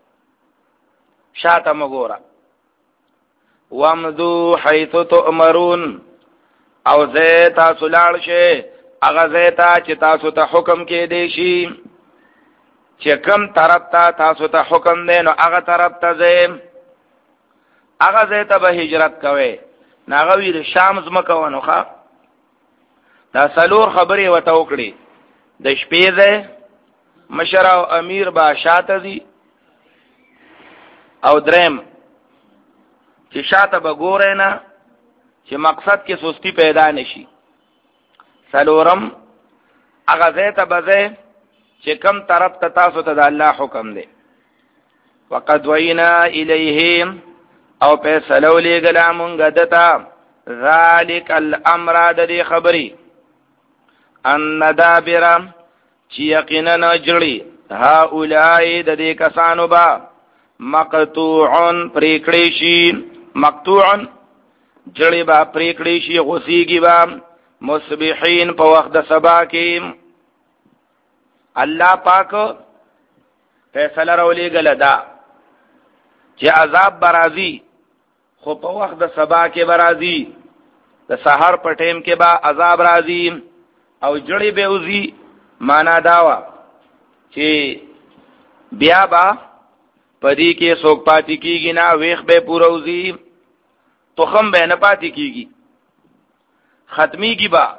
شاته مګوره وامدو حيث تؤمرون او زه تاسو لاړ شئ هغه زه ته چې تاسو ته حکم کې دی شي چې کوم طرف ته تاسو ته حکم دی نو هغه طرف ته ځئ هغه زه ته به هجرت کوئ ناغه وی د شام زمکه ونوخه دا سلور خبرې وته وکړي د شپې ده مشر او امیر با شاته دي او درم چې شاته به ګورې نه چې مقصد کې سستی پیدا نشي سلورم هغه ځای ته به چې کم طرف ته تاسو ته د الله حکم دی وقد وینا الیهم او فیصله ولېږله مونږ دته ذلک الامر د دې خبرې ان دابر چې یقینا جړي هؤلاء د دې کسانو با مقطوع پریکړې شي مقطوع جړي با پریکړې شي غسیږي با مصبحین په وخت د سبا کې الله پاک فیصله راولېږله دا چې عذاب برازي خو په وخت د سبا کې برازي د سحر په ټیم کې با عذاب راځي او جړې به وزي معنا داوا چې بیا با پدې کې څوک پاتې کیږي نه ویخ به پوروزی تخم به نه پاتې کیږي ختمي کی با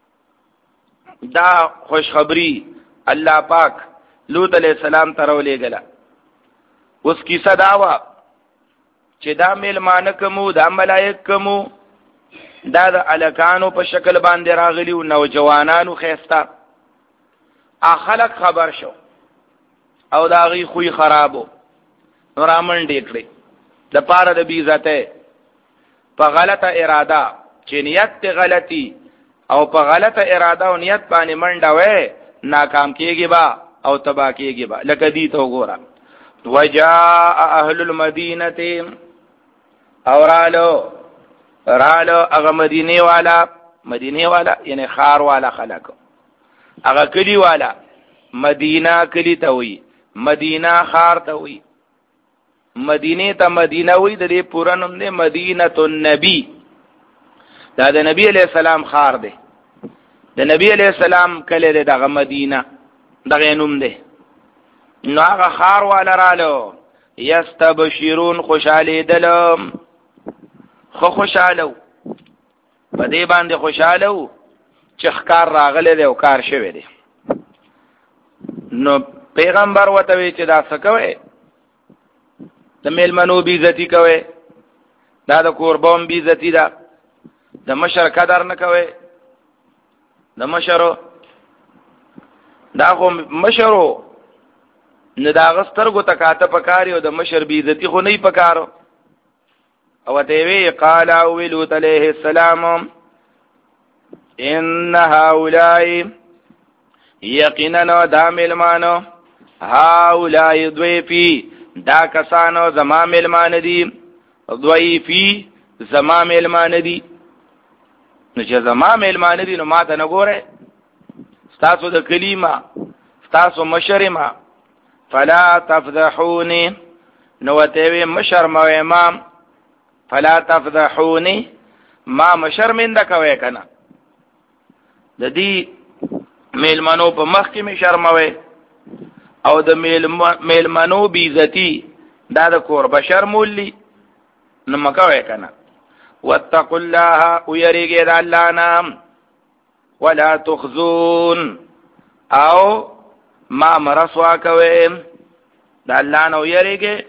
دا خوشخبری الله پاک لوط علیہ السلام ترولې غلا اوس کی صداوا چې دا ملمانه کوم دا ملائک کوم دا د الکانو په شکل باندې راغلي او نوجوانانو خيستا اخلق خبر شو او دا غي خوې خرابو رامن ډېکړي د پاره د بي ذاته په غلطه اراده چې نیت غلطي او په غلطه اراده او نیت باندې منډه وې ناکام کیږي با او تبا کیږي با لکه دې ته وګوره وجاء اهل المدینه اورالو رالو هغه مدینه والا مدینه والا یعنی خار والا خلق هغه کلی والا مدینه کلی ته وي مدینه خار ته وي مدینه ته مدینه وي د دې پورا نوم دی مدینه النبی دا د نبی علیہ السلام خار دی د نبی علیہ السلام کله دی دغه مدینه دغه نوم دی نو هغه خار والا رالو یستبشرون خوشاله دلم خو خوشاله په دې باندې خوشاله چې ښکار راغله دی او کار شوی دی نو پیغمبر وته وی چې دا څه کوي د میلمنو بی عزتی کوي دا د قربان بی عزتی دا د مشر قدر نه کوي د مشرو دا خو مشرو نه دا غسترګو تکاته پکاري او د مشر بی عزتی خو نه پکارو او ته وی قال او لوط علیہ السلام ان هؤلاء یقینا دا ملمانو هؤلاء ضيفي دا کسانو زما ملمان دي ضيفي زما ملمان دي نو چې زما ملمان دي نو ماته نه ګوره تاسو د کلمه تاسو مشرما فلا تفضحوني نو ته مشر مو امام فلا تفضحوني ما مشر من دا کوي کنه د دې ملمانو په مخ کې می شرموي او د ملمانو بی عزتی دا د کور بشر مولی نو مکوي کنه واتقوا الله ويرجى د الله نام ولا تخزون او ما مرسوا کوي د الله نو یریږي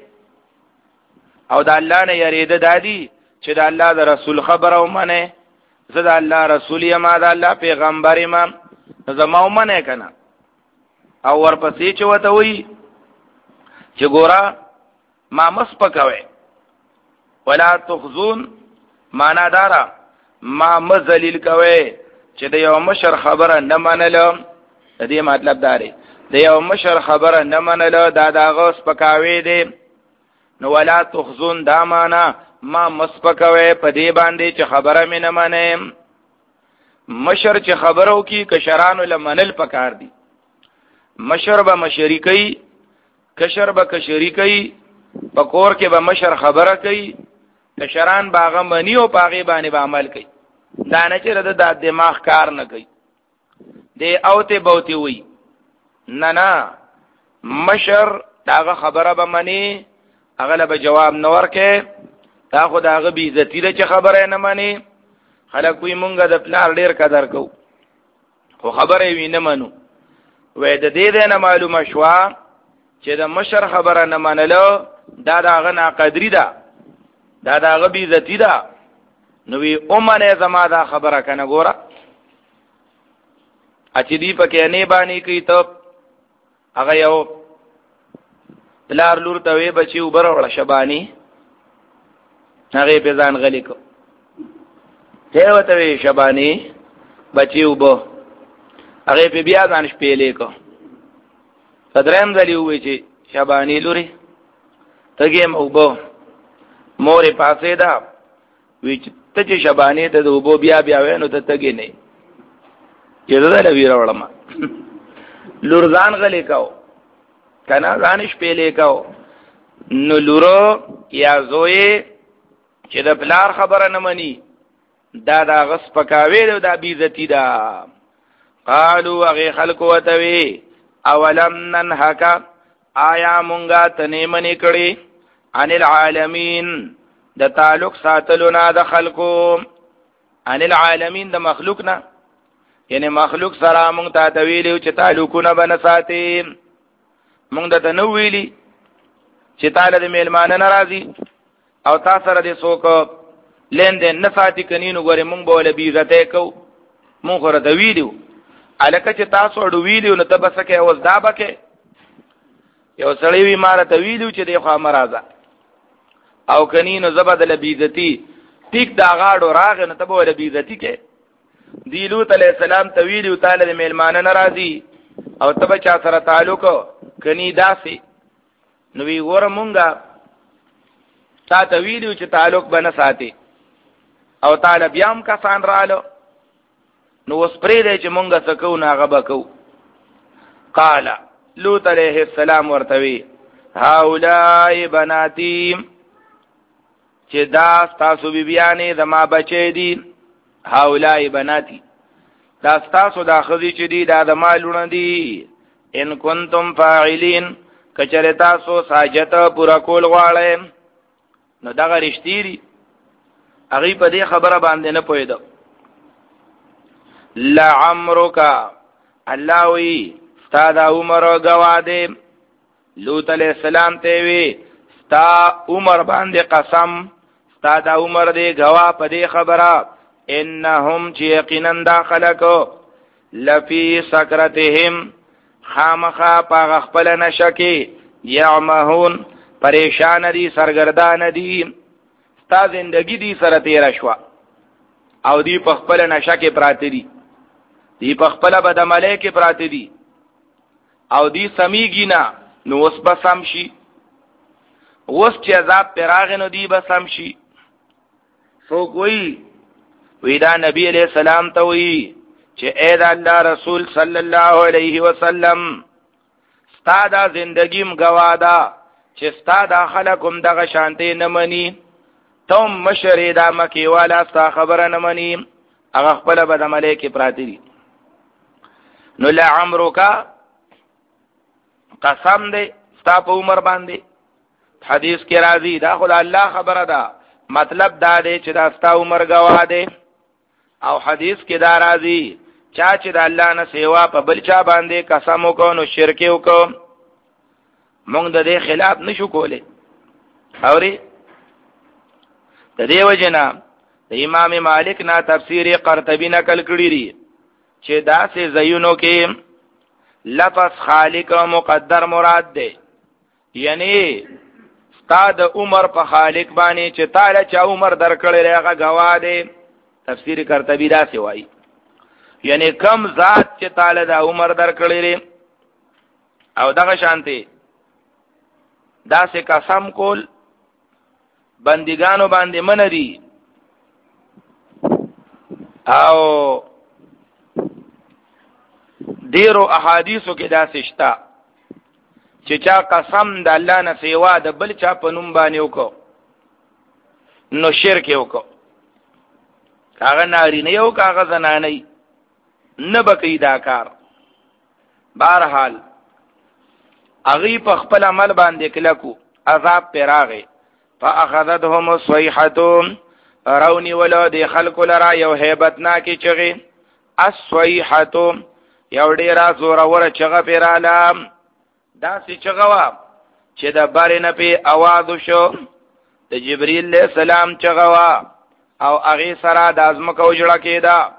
او د الله نه یریده دادی چې د الله د رسول خبره ومنه زه د الله رسول یم د الله پیغمبر یم زما ومنه کنه او ورپسې چې وته وی چې ګورا ما مسپکوي ولا تخزون معنا دارا ما مذلیل کوي چې د یو مشر خبره نه منلو د دې مطلب داري د یو مشر خبره نه منلو دا داغه سپکاوي دي نو ولا تخزون دا معنا ما مسپکوي په دې باندې چې خبره مې نه منم مشر چې خبرو کی کشرانو لمنل پکار دي مشر به مشرکی کشر به کشرکی پکور کې به مشر خبره کوي کشران باغه منی او پاغي باندې به عمل کوي دا نه چې رد د دماغ کار نه کوي دی اوته بوتي وي نه نه مشر داغه خبره به منی هغه به جواب نه ورکه دا خو داغه بی عزتی ده چې خبره نه منی خلک وي مونږه د پلار ډیر قدر کو خو خبره وی نه منو وې د دې نه معلومه شوا چې د مشر خبره نه منلو دا داغه ناقدری ده دا داغه بی عزتی ده نو وی اومنه زما دا خبره کنه ګوره اچ دی پکې نه باندې کی ته هغه یو پلار لور ته وی بچي وبر وړه شبانی هغه په ځان غلی کو ته وته وی شبانی بچي وبو هغه په بیا ځان شپېلې کو صدرم غلی وی چې شبانی لوري تګې مو وبو مور پاسه دا وی چې ته چې شبانی ته وبو بیا بیا وینو ته تګې نه چې زړه لوي راوړم لور ځان غلی کو کنه ځان شپېلې کو نو لورو یا زوی چې د بلار خبره نه مني دا دا غس پکاوي دا بی عزتی دا قالوا اغه خلق وتوي اولم ننهک آیا مونږه تنه منی کړي ان العالمین د تعلق ساتلونا د خلقو ان العالمین د مخلوقنا یعنی مخلوق سره مونږ ته تویلو چې تعلقونه بن ساتي مونږ د تنویلی چې تعالی د میلمان ناراضي او تاسو سره د څوک لیندین نه ساتي کنينو غره مونږ به ول بي عزت کو مونږ غره د ویلو الکه چې تاسو ورو ویلو نو تبسکه اوس دا بکه یو سړی وی ماره ته ویلو چې د خو مرزه او کنينو زبدل بي عزتي ټیک دا غاړو راغ نه تبه ول بي عزتي کې دی لوط علیہ السلام تویلو تعالی د میلمان ناراضي او تبه چا سره تعلق کني داسي نو وی ور مونږه تا تویلو چې تعلق بنه ساتي او تعالی بیا هم کسان رالو نو وسپری دی چې مونږه سکو ناغه بکو قال لوط علیہ السلام ورتوی هؤلاء بناتی چې دا تاسو بیبیانې د ما بچی دي هؤلاء بناتی دا تاسو دا خزي چې دي دا د ما لونه دي ان کنتم فاعلین کچره تاسو ساجت پورا کول غواړئ نو دا غریشتيري هغه په دې خبره باندې نه پوهیدو لعمرک الله وی استاد عمر غواده لوط علیہ السلام ته وی ستا عمر باندې قسم استاد عمر دې غوا په دې خبره انهم چې یقینا داخلکو لفی سکرتهم خامخا پاغ خپل نشکی یعمهون پریشان دی سرگردان دی ستا زندگی دی سره تیر شوا او دی په خپل نشکی پراته دی دی په خپل بدعملی کې پراته دی او دی سمیږي نه نو اوس به سم شي اوس چې عذاب پراغ نو دی به سم شي څوک وی وی دا نبی علیہ السلام ته وی چې اے دا الله رسول صلی الله علیه وسلم ستا دا زندگیم گوادا چې ستا دا خلقم دغه شانته نه مني تم مشری دا مکی والا ستا خبره نه مني هغه خپل بدعملی کې پراته دي نو لعمرک قسم دې ستا په عمر باندې حدیث کې راځي دا خدای الله خبره ده مطلب دا دی چې دا ستا عمر گواه دی او حدیث کې دا راځي چا چې د الله نه سیوا په بل چا باندې قسم وکړو نو شرک وکړو موږ د دې خلاف نشو کولای اوري د دې وجنا د امام مالک نه تفسیر قرطبی نقل کړی دی چې دا سه زینو کې لفظ خالق او مقدر مراد دی یعنی ستا د عمر په خالق باندې چې تعالی چا عمر درکړی هغه گواه دی تفسیر قرطبی دا سی وایي یعنی کم ذات چې تعالی د عمر درکړی او دغه شانته دا سه قسم کول بندگانو باندې من دي او ډیرو احادیثو کې دا سشتا چې چا قسم د الله نه سیوا د بل چا په نوم باندې وکړو نو شرک وکړو کاغه ناری نه یو کاغه زنانه نه بکی دا کار بهرحال اغي په خپل عمل باندې کلکو عذاب پیراغه فاخذتهم الصيحه روني ولاد خلق لرا یو hebatna کی چغي الصيحه یو ډیرا زوره ور چغه پیراله دا سی چغوا چې د بارنه په आवाज شو د جبرئیل علیہ السلام چغوا او هغه سره د ازمکه وجړه کېدا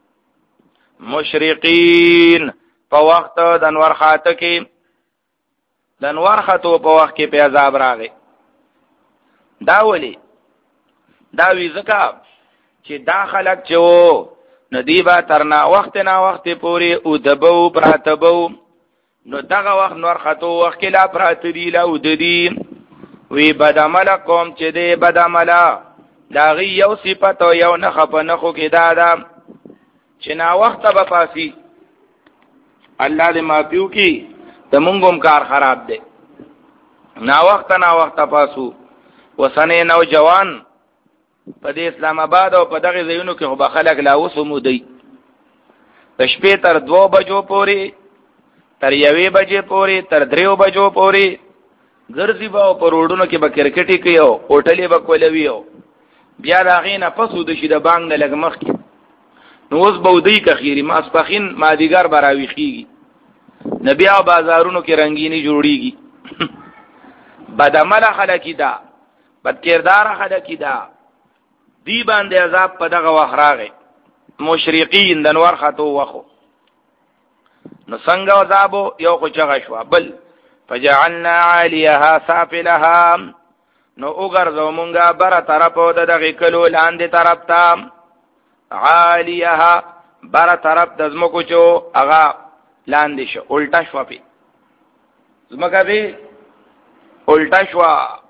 مشرقین په وخت د انور خاطه کې د انور خاطو په وخت کې په عذاب راغی دا ولی دا وی زکا چې دا خلق چې وو ندیبا ترنا وخت نه وخت پوری او دبو پراتبو نو دغه وخت نور خاطو وخت کې لا پراتی دی لا ودی وی بدعمل قوم چې دی بدعمل داغي یو صفت او یو نه خپ نه خو کې دادا چې نا وخت به پاسي الله دې معفو کی ته مونږم کار خراب دی نا وخت نا وخت پاسو وسنه نو جوان په دې اسلام آباد او په دغه ځایونو کې خو خلک لا وسمو دی د شپې تر دو بجو پورې تر یوې بجې پورې تر دریو بجو پورې ګرځي به په روډونو کې به کرکټي کوي او هوټلې به کولوي او بیا دا غینه پسو د شي د بانګ نه لګ مخ کې نو اوس بودی کخيري ما سپخین مادیګر براويخيږي نبي او بازارونو کې رنگینی جوړيږي بدعمل خلکی دا بد کردار خلکی دا دی باندې عذاب په دغه وخراغه مشرقین د نور خطو وخو نو څنګه عذابو یو خو چغه شو بل فجعلنا عاليها سافلها نو وګرځو مونږه بر طرف د دغه کلو لاندې طرف ته عاليها بر طرف د زمکو چو هغه لاندې شو الټا شو په زمکه به الټا شو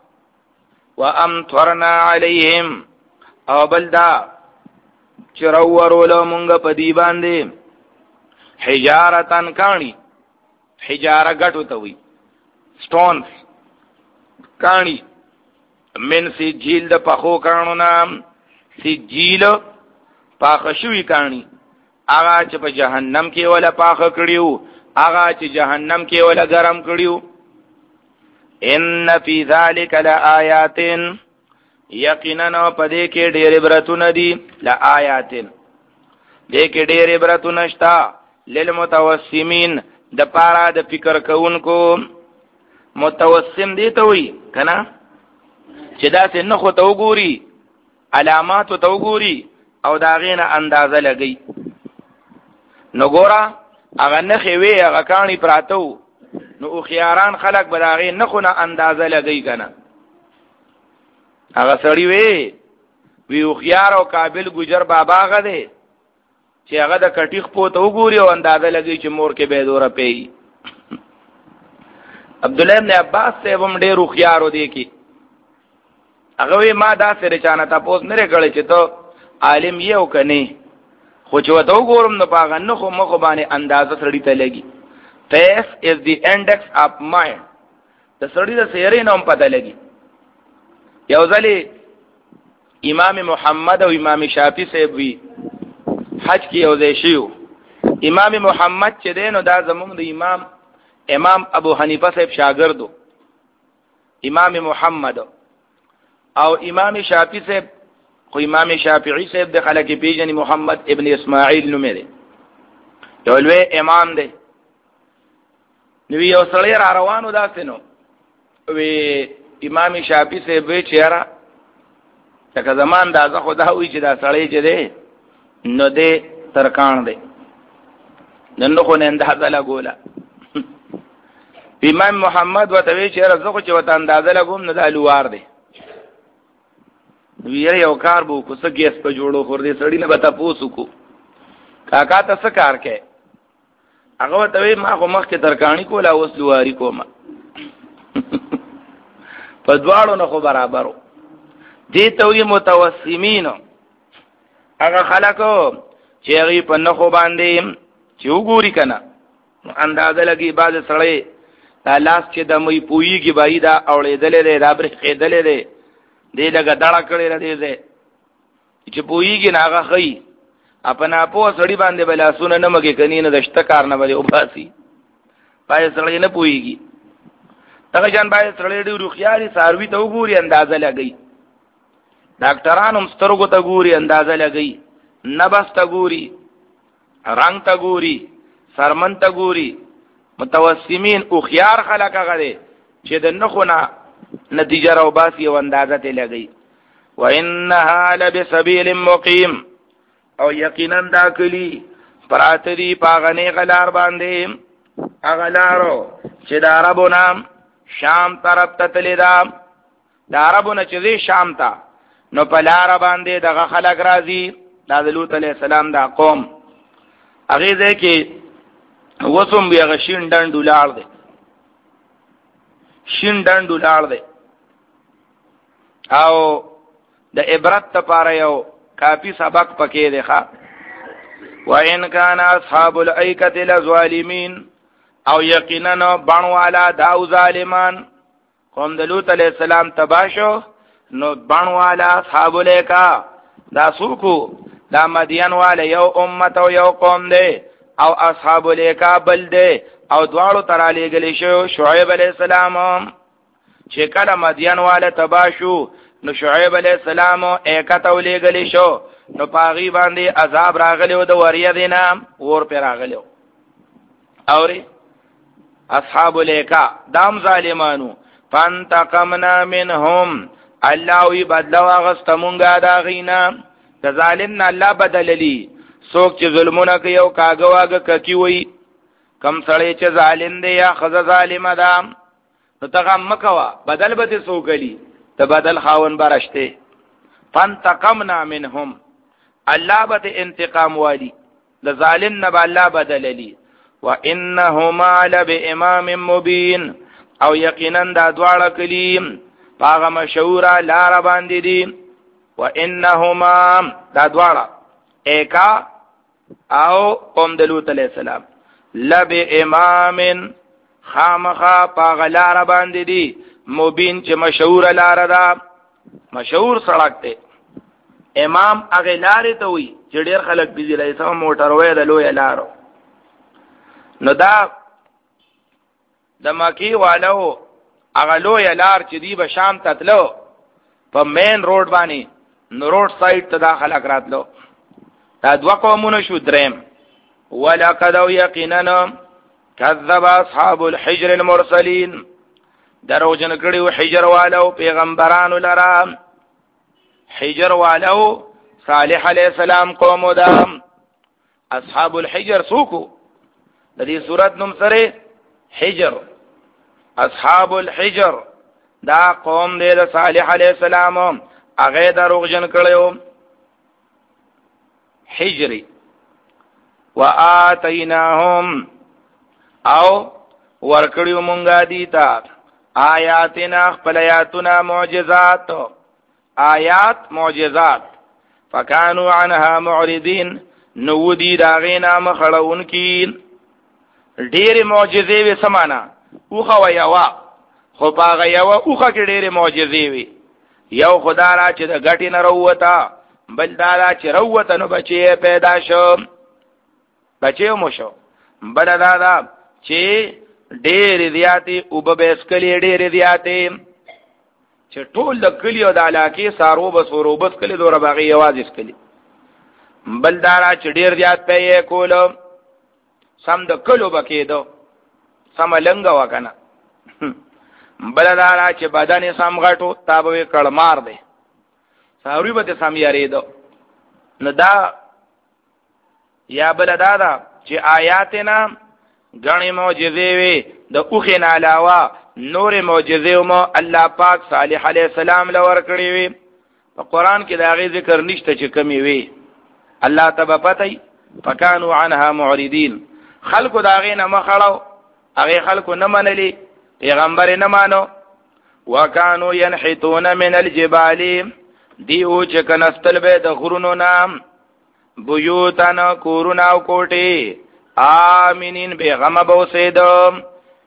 وامطرنا عليهم او بلدا چرورولو مونږ په دی باندې حجارتن کانی حجاره غټو ته وي سټونز کانی من سی جیل د پخو کانو نام سی جیل پاخ شوی کانی هغه چې په جهنم کې ولا پاخ کړیو هغه چې جهنم کې ولا ګرم کړیو ان فی ذلک لآیات یقینا پدې کې ډېر عبرتونه دي لآیات دې کې ډېر عبرتونه شتا للمتوسمین د پارا د فکر کوونکو متوسم دي ته وي کنه چې دا څنګه خو ته وګوري علامات ته وګوري او دا غینه اندازه لګي نو ګورا هغه نه خوي هغه کانی پراتو نو او خياران خلق بداغي نه خو نه اندازه لګي کنه هغه سړی وی وی او خيار او قابل ګجر بابا غده چې هغه د کټیخ پوت وګوري او اندازه لګي چې مور کې به دوره پی عبد الله ابن عباس ته هم ډېر خيارو دی کی هغه ما دا سره چانه تاسو نه کړی چې ته عالم یې او کني خو چې وته وګورم نو پاغه نه خو مخ باندې اندازه سړی ته لګي face is the index of mind د سړی د سیرې نوم پته لګي یو ځلې امام محمد او امام شافعي صاحب وی حج کې یو ځای شیو امام محمد چې دینو دا زموږ د امام امام ابو حنیفه صاحب شاګردو امام محمد او امام شافعي صاحب خو امام شافعي صاحب د خلک پیژني محمد ابن اسماعیل نوم دی یو لوی امام دی نو یو سړی را روانو داسې نو وی امام شافعي صاحب وی چیرې تک زمان دا زه خدا وی چې دا سړی چې دی نو دې ترکان دی نن خو نه اندازه لګولا امام محمد وته وی چیرې زه خو چې وته اندازه لګوم نو دا لوار دی ویره یو کار بو کو څه ګیس په جوړو خور دې سړی نه بتا پوسو کو کاکا ته څه کار کې هغه ته وی ما خو مخ کې ترکانی کولا اوس لواری کوم په دواړو نه خو برابرو دې ته وی متوسمین هغه خلکو چې هغه په نه خو باندې چې وګوري کنه اندازه لګي باز سړی دا لاس چې د مې پویږي بای دا اورېدلې ده دا برې خېدلې ده دې لګه دړه کړې را دې ده چې پویږي ناغه خې اپنا په سړی باندې بلا سونه نه مګي کني نه دشت کار نه بده او باسي پای سړی نه پویږي دغه جان پای سړی ډېر روخياري ساروي ته وګوري اندازه لګي ډاکټرانو سترګو ته ګوري اندازه لګي نبس ته ګوري رنگ ته ګوري سرمن ته ګوري متوسمین او خيار خلق غره چې د نخونه نتیجه راو باسي او اندازه ته لګي وانها لبسبيل مقيم او یقینا دا کلی پراتری پاغنی غلار باندې اغلارو چې د عربو نام شام طرف ته تللی دا د عربو نه چې شام ته نو په لار باندې دغه خلک راځي د لوط علیہ السلام دا قوم هغه ځکه وسوم بیا غشین ډن دولار دی شین ډن دولار دی او د عبرت لپاره یو کافی سبق پکې دی ښا وان کان اصحاب الایکه لظالمین او یقینا بڼوالا دا ظالمان قوم د لوط علیہ السلام تباشو نو بڼوالا اصحاب الایکه دا سوکو دا مدین والا یو امت او یو قوم دی او اصحاب الایکه بل دی او دواړو ترالی گلی شو شعیب علیہ السلام چې کله مدین والا تباشو نو شعیب علیہ السلام ایکتو لګلی شو نو پاغي باندې عذاب راغلیو د وریا دینا ور پر راغلیو اوري اصحاب الیکا دام ظالمانو فانتقمنا منهم الله وی بدلا واغستمونګه دا غینا د ظالمنا الله بدللی څوک چې ظلمونه کوي او کاګواګه کوي وي کم سړی چې ظالم دی یا خزه ظالم ده نو تغم مکوا بدل به سوکلی ته بدل خاون برشته فانتقمنا منهم الله به انتقام والی د ظالم نه الله بدللی وانهما لبامام مبین او یقینا دا دواړه کلیم هغه مشهور لار باندې دي وانهما دا دواړه ایکا او قوم د لوط علیہ السلام لبامام خامخا هغه لار باندې دي مبین چې مشهور لار ده مشهور سړک ته امام هغه لارې ته وي چې ډېر خلک بيزي لای سم موټر وې د لوی لارو نو دا د مکی والو هغه لوی لار چې دی به شام ته تلو په مین روډ باندې نو روډ سایډ ته داخله کراتلو دا دوه قومونه شو دریم ولقد یقینا کذب اصحاب الحجر المرسلین درو جن کړي حجر والو پیغمبرانو لرا حجر والو صالح علیہ السلام قوم دا اصحاب الحجر سوکو د دې سورۃ نوم سره حجر. اصحاب الحجر دا قوم دی د صالح علیہ السلام، هغه دروغجن کړو. حجری وآتیناهم او ورکړیو مونږه دیتا آیاتنا خپل آیاتنا معجزات، آیات معجزات، فکانوا عنها معرضین نو دی داغینا مخړون کی. ډېر معجزې وي سمانا اوخه و یوا، خو پاغه یوا اوخه کې ډېر معجزې وي. یو خدا را چې د غټي نه وروته، بل دا را چې وروته نو بچي پیدا شو، بچي مو شو. بل دا دا چې ډېر زیاتې او به اسکلې ډېر زیاتې چې ټول د کلیو د علاقې سارو بس ورو بس کلی دوره باغی یوازې اسکلې. بل دا را چې ډېر زیات پیې کولو، سم د کلو بکېدو، سم لنګ وکنه. بل دا را چې بدن سم غټو تابوي کړمار دی، ساروی به سم یریدو. نو دا یا بل دا دا چې آیاتنا غنی معجزې وي د اوخه نه علاوه نور معجزې مو الله پاک صالح علیہ السلام لور کړی وي. په قران کې دا غي ذکر نشته چې کمی وي. الله تبا پتاي فکانوا عنها معرضین. خلق دا غي نه مخړو، هغه خلق نه منلي، پیغمبر نه مانو. وکانو ينحتون من الجبال دیو چې کنستل به د غرونو نام، بیوتن کورنا او کوټي، آمینین بیغم بوسیدم.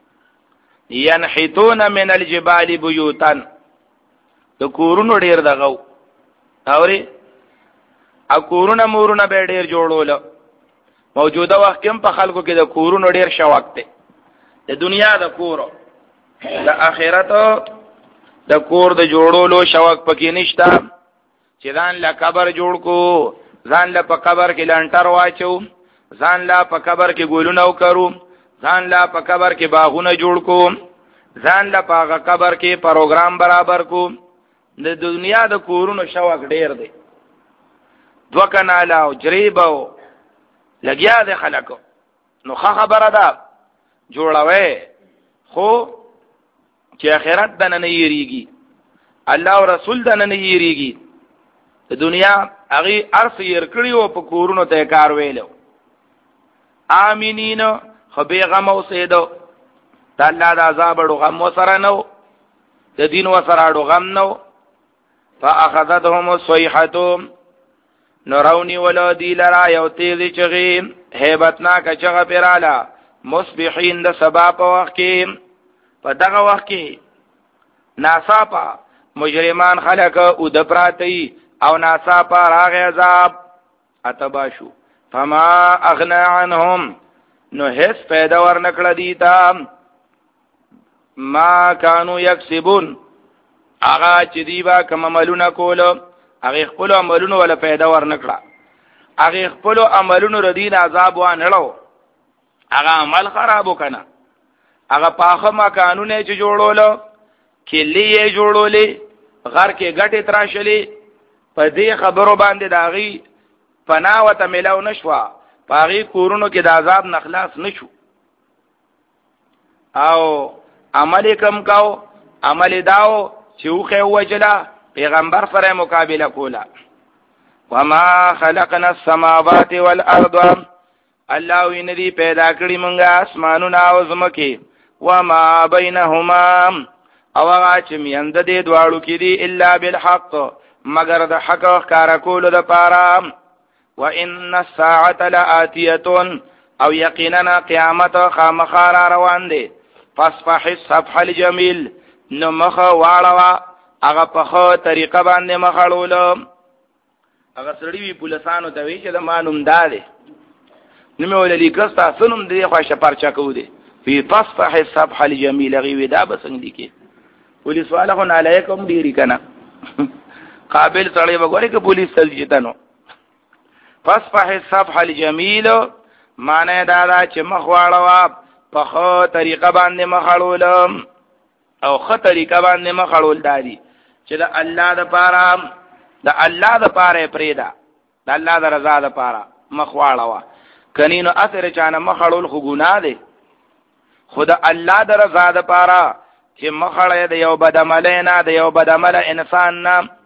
ینحتون من الجبال بیوتن د کورونو ډیر دغو اوري ا کورونه مورونه به ډیر جوړول. موجوده وخت کې په خلکو کې د کورونو ډیر شوق دی، د دنیا د کورو، د آخرت د کور د جوړولو شوق پکې نشته. چې ځان له قبر جوړ کو، ځان له په قبر کې لنټر واچو، ځان له په قبر کې ګولونه وکړو، ځان له په قبر کې باغونه جوړ کو، ځان له په قبر کې پروګرام برابر کو. د دنیا د کورونو شوق ډیر دی. دو کناله او جریبو لګیا د خلکو. نو ښه خبره ده جوړوي، خو چې آخرت د نه یریږي، الله او رسول د نه یریږي. د دنیا هغه ارث یې کړیو په کورونو ته کار ویلو. امینین خو بیغم اوسېدو، د الله د عذاب ډو غم وسره نو، د دین وسره ډو غم نو. فاخذتهم الصيحه نورونی ولادی لرا یو تیزی چغی هیبتناک چغه پیرالا مصبحین د سبا په وخت کې. په دغه وخت کې ناصافه مجرمان خلق او د پراتی او ناصافه راغ عذاب اتباشو. فما اغنا عنهم نو هیڅ پیدا ورنکړه دیتا ما کانو یکسبون هغه چې دیبا کوم عملونه کولو، هغه خپل عملونو ولا پیدا ورنکړه، هغه خپل عملونو ردین عذاب وانهړو، هغه عمل خراب وکنه، هغه پاخه ما قانون چې جوړولو کلی یې جوړولې، غر کې غټه تراشلې، په دې خبرو باندې داغي پناه وته ملاو نشوا، پاغي کورونو کې د عذاب نخلاص نشو. او عمل کم کاو، عمل داو چې وخه وجلا پیغمبر سره مقابله کولا. وما خلقنا السماوات والارض الله ویني پیدا کړی مونږه اسمانونه او زمکه، وما بينهما او هغه چې میند دې دواړو کې دي الا بالحق مگر د حق ښکارا کولو د پاره. وان الساعه لاتيه او یقینا قیامت خامخا روان دي. فاصفح الصفح الجميل نو مخ واړوا هغه په خو طریقه باندې مخړول. هغه سړی وی پولیسانو ته وی چې د مانوم داله نو مې ولې لیکستا سنم دې خوښه پرچا کو دي په فاصفح الصفح الجميل غي ودا بسنګ دي کې پولیس والا خو علیکم ډیری کنه قابل سړی وګوري کې پولیس سلجتنو. فاصفح الصفح الجميل معنی دا دا چې مخ واړوا په خو طریقه باندې مخړول او خو طریقه باندې مخړول دادي چې د الله د پاره د الله د پاره پریدا د الله د رضا د پاره مخ واړوا. کني نو اثر چانه مخړول خو ګناه دی. خدا الله در رضا ده پاره چې مخړې د یو بدعمل نه د یو بدعمل انسان نه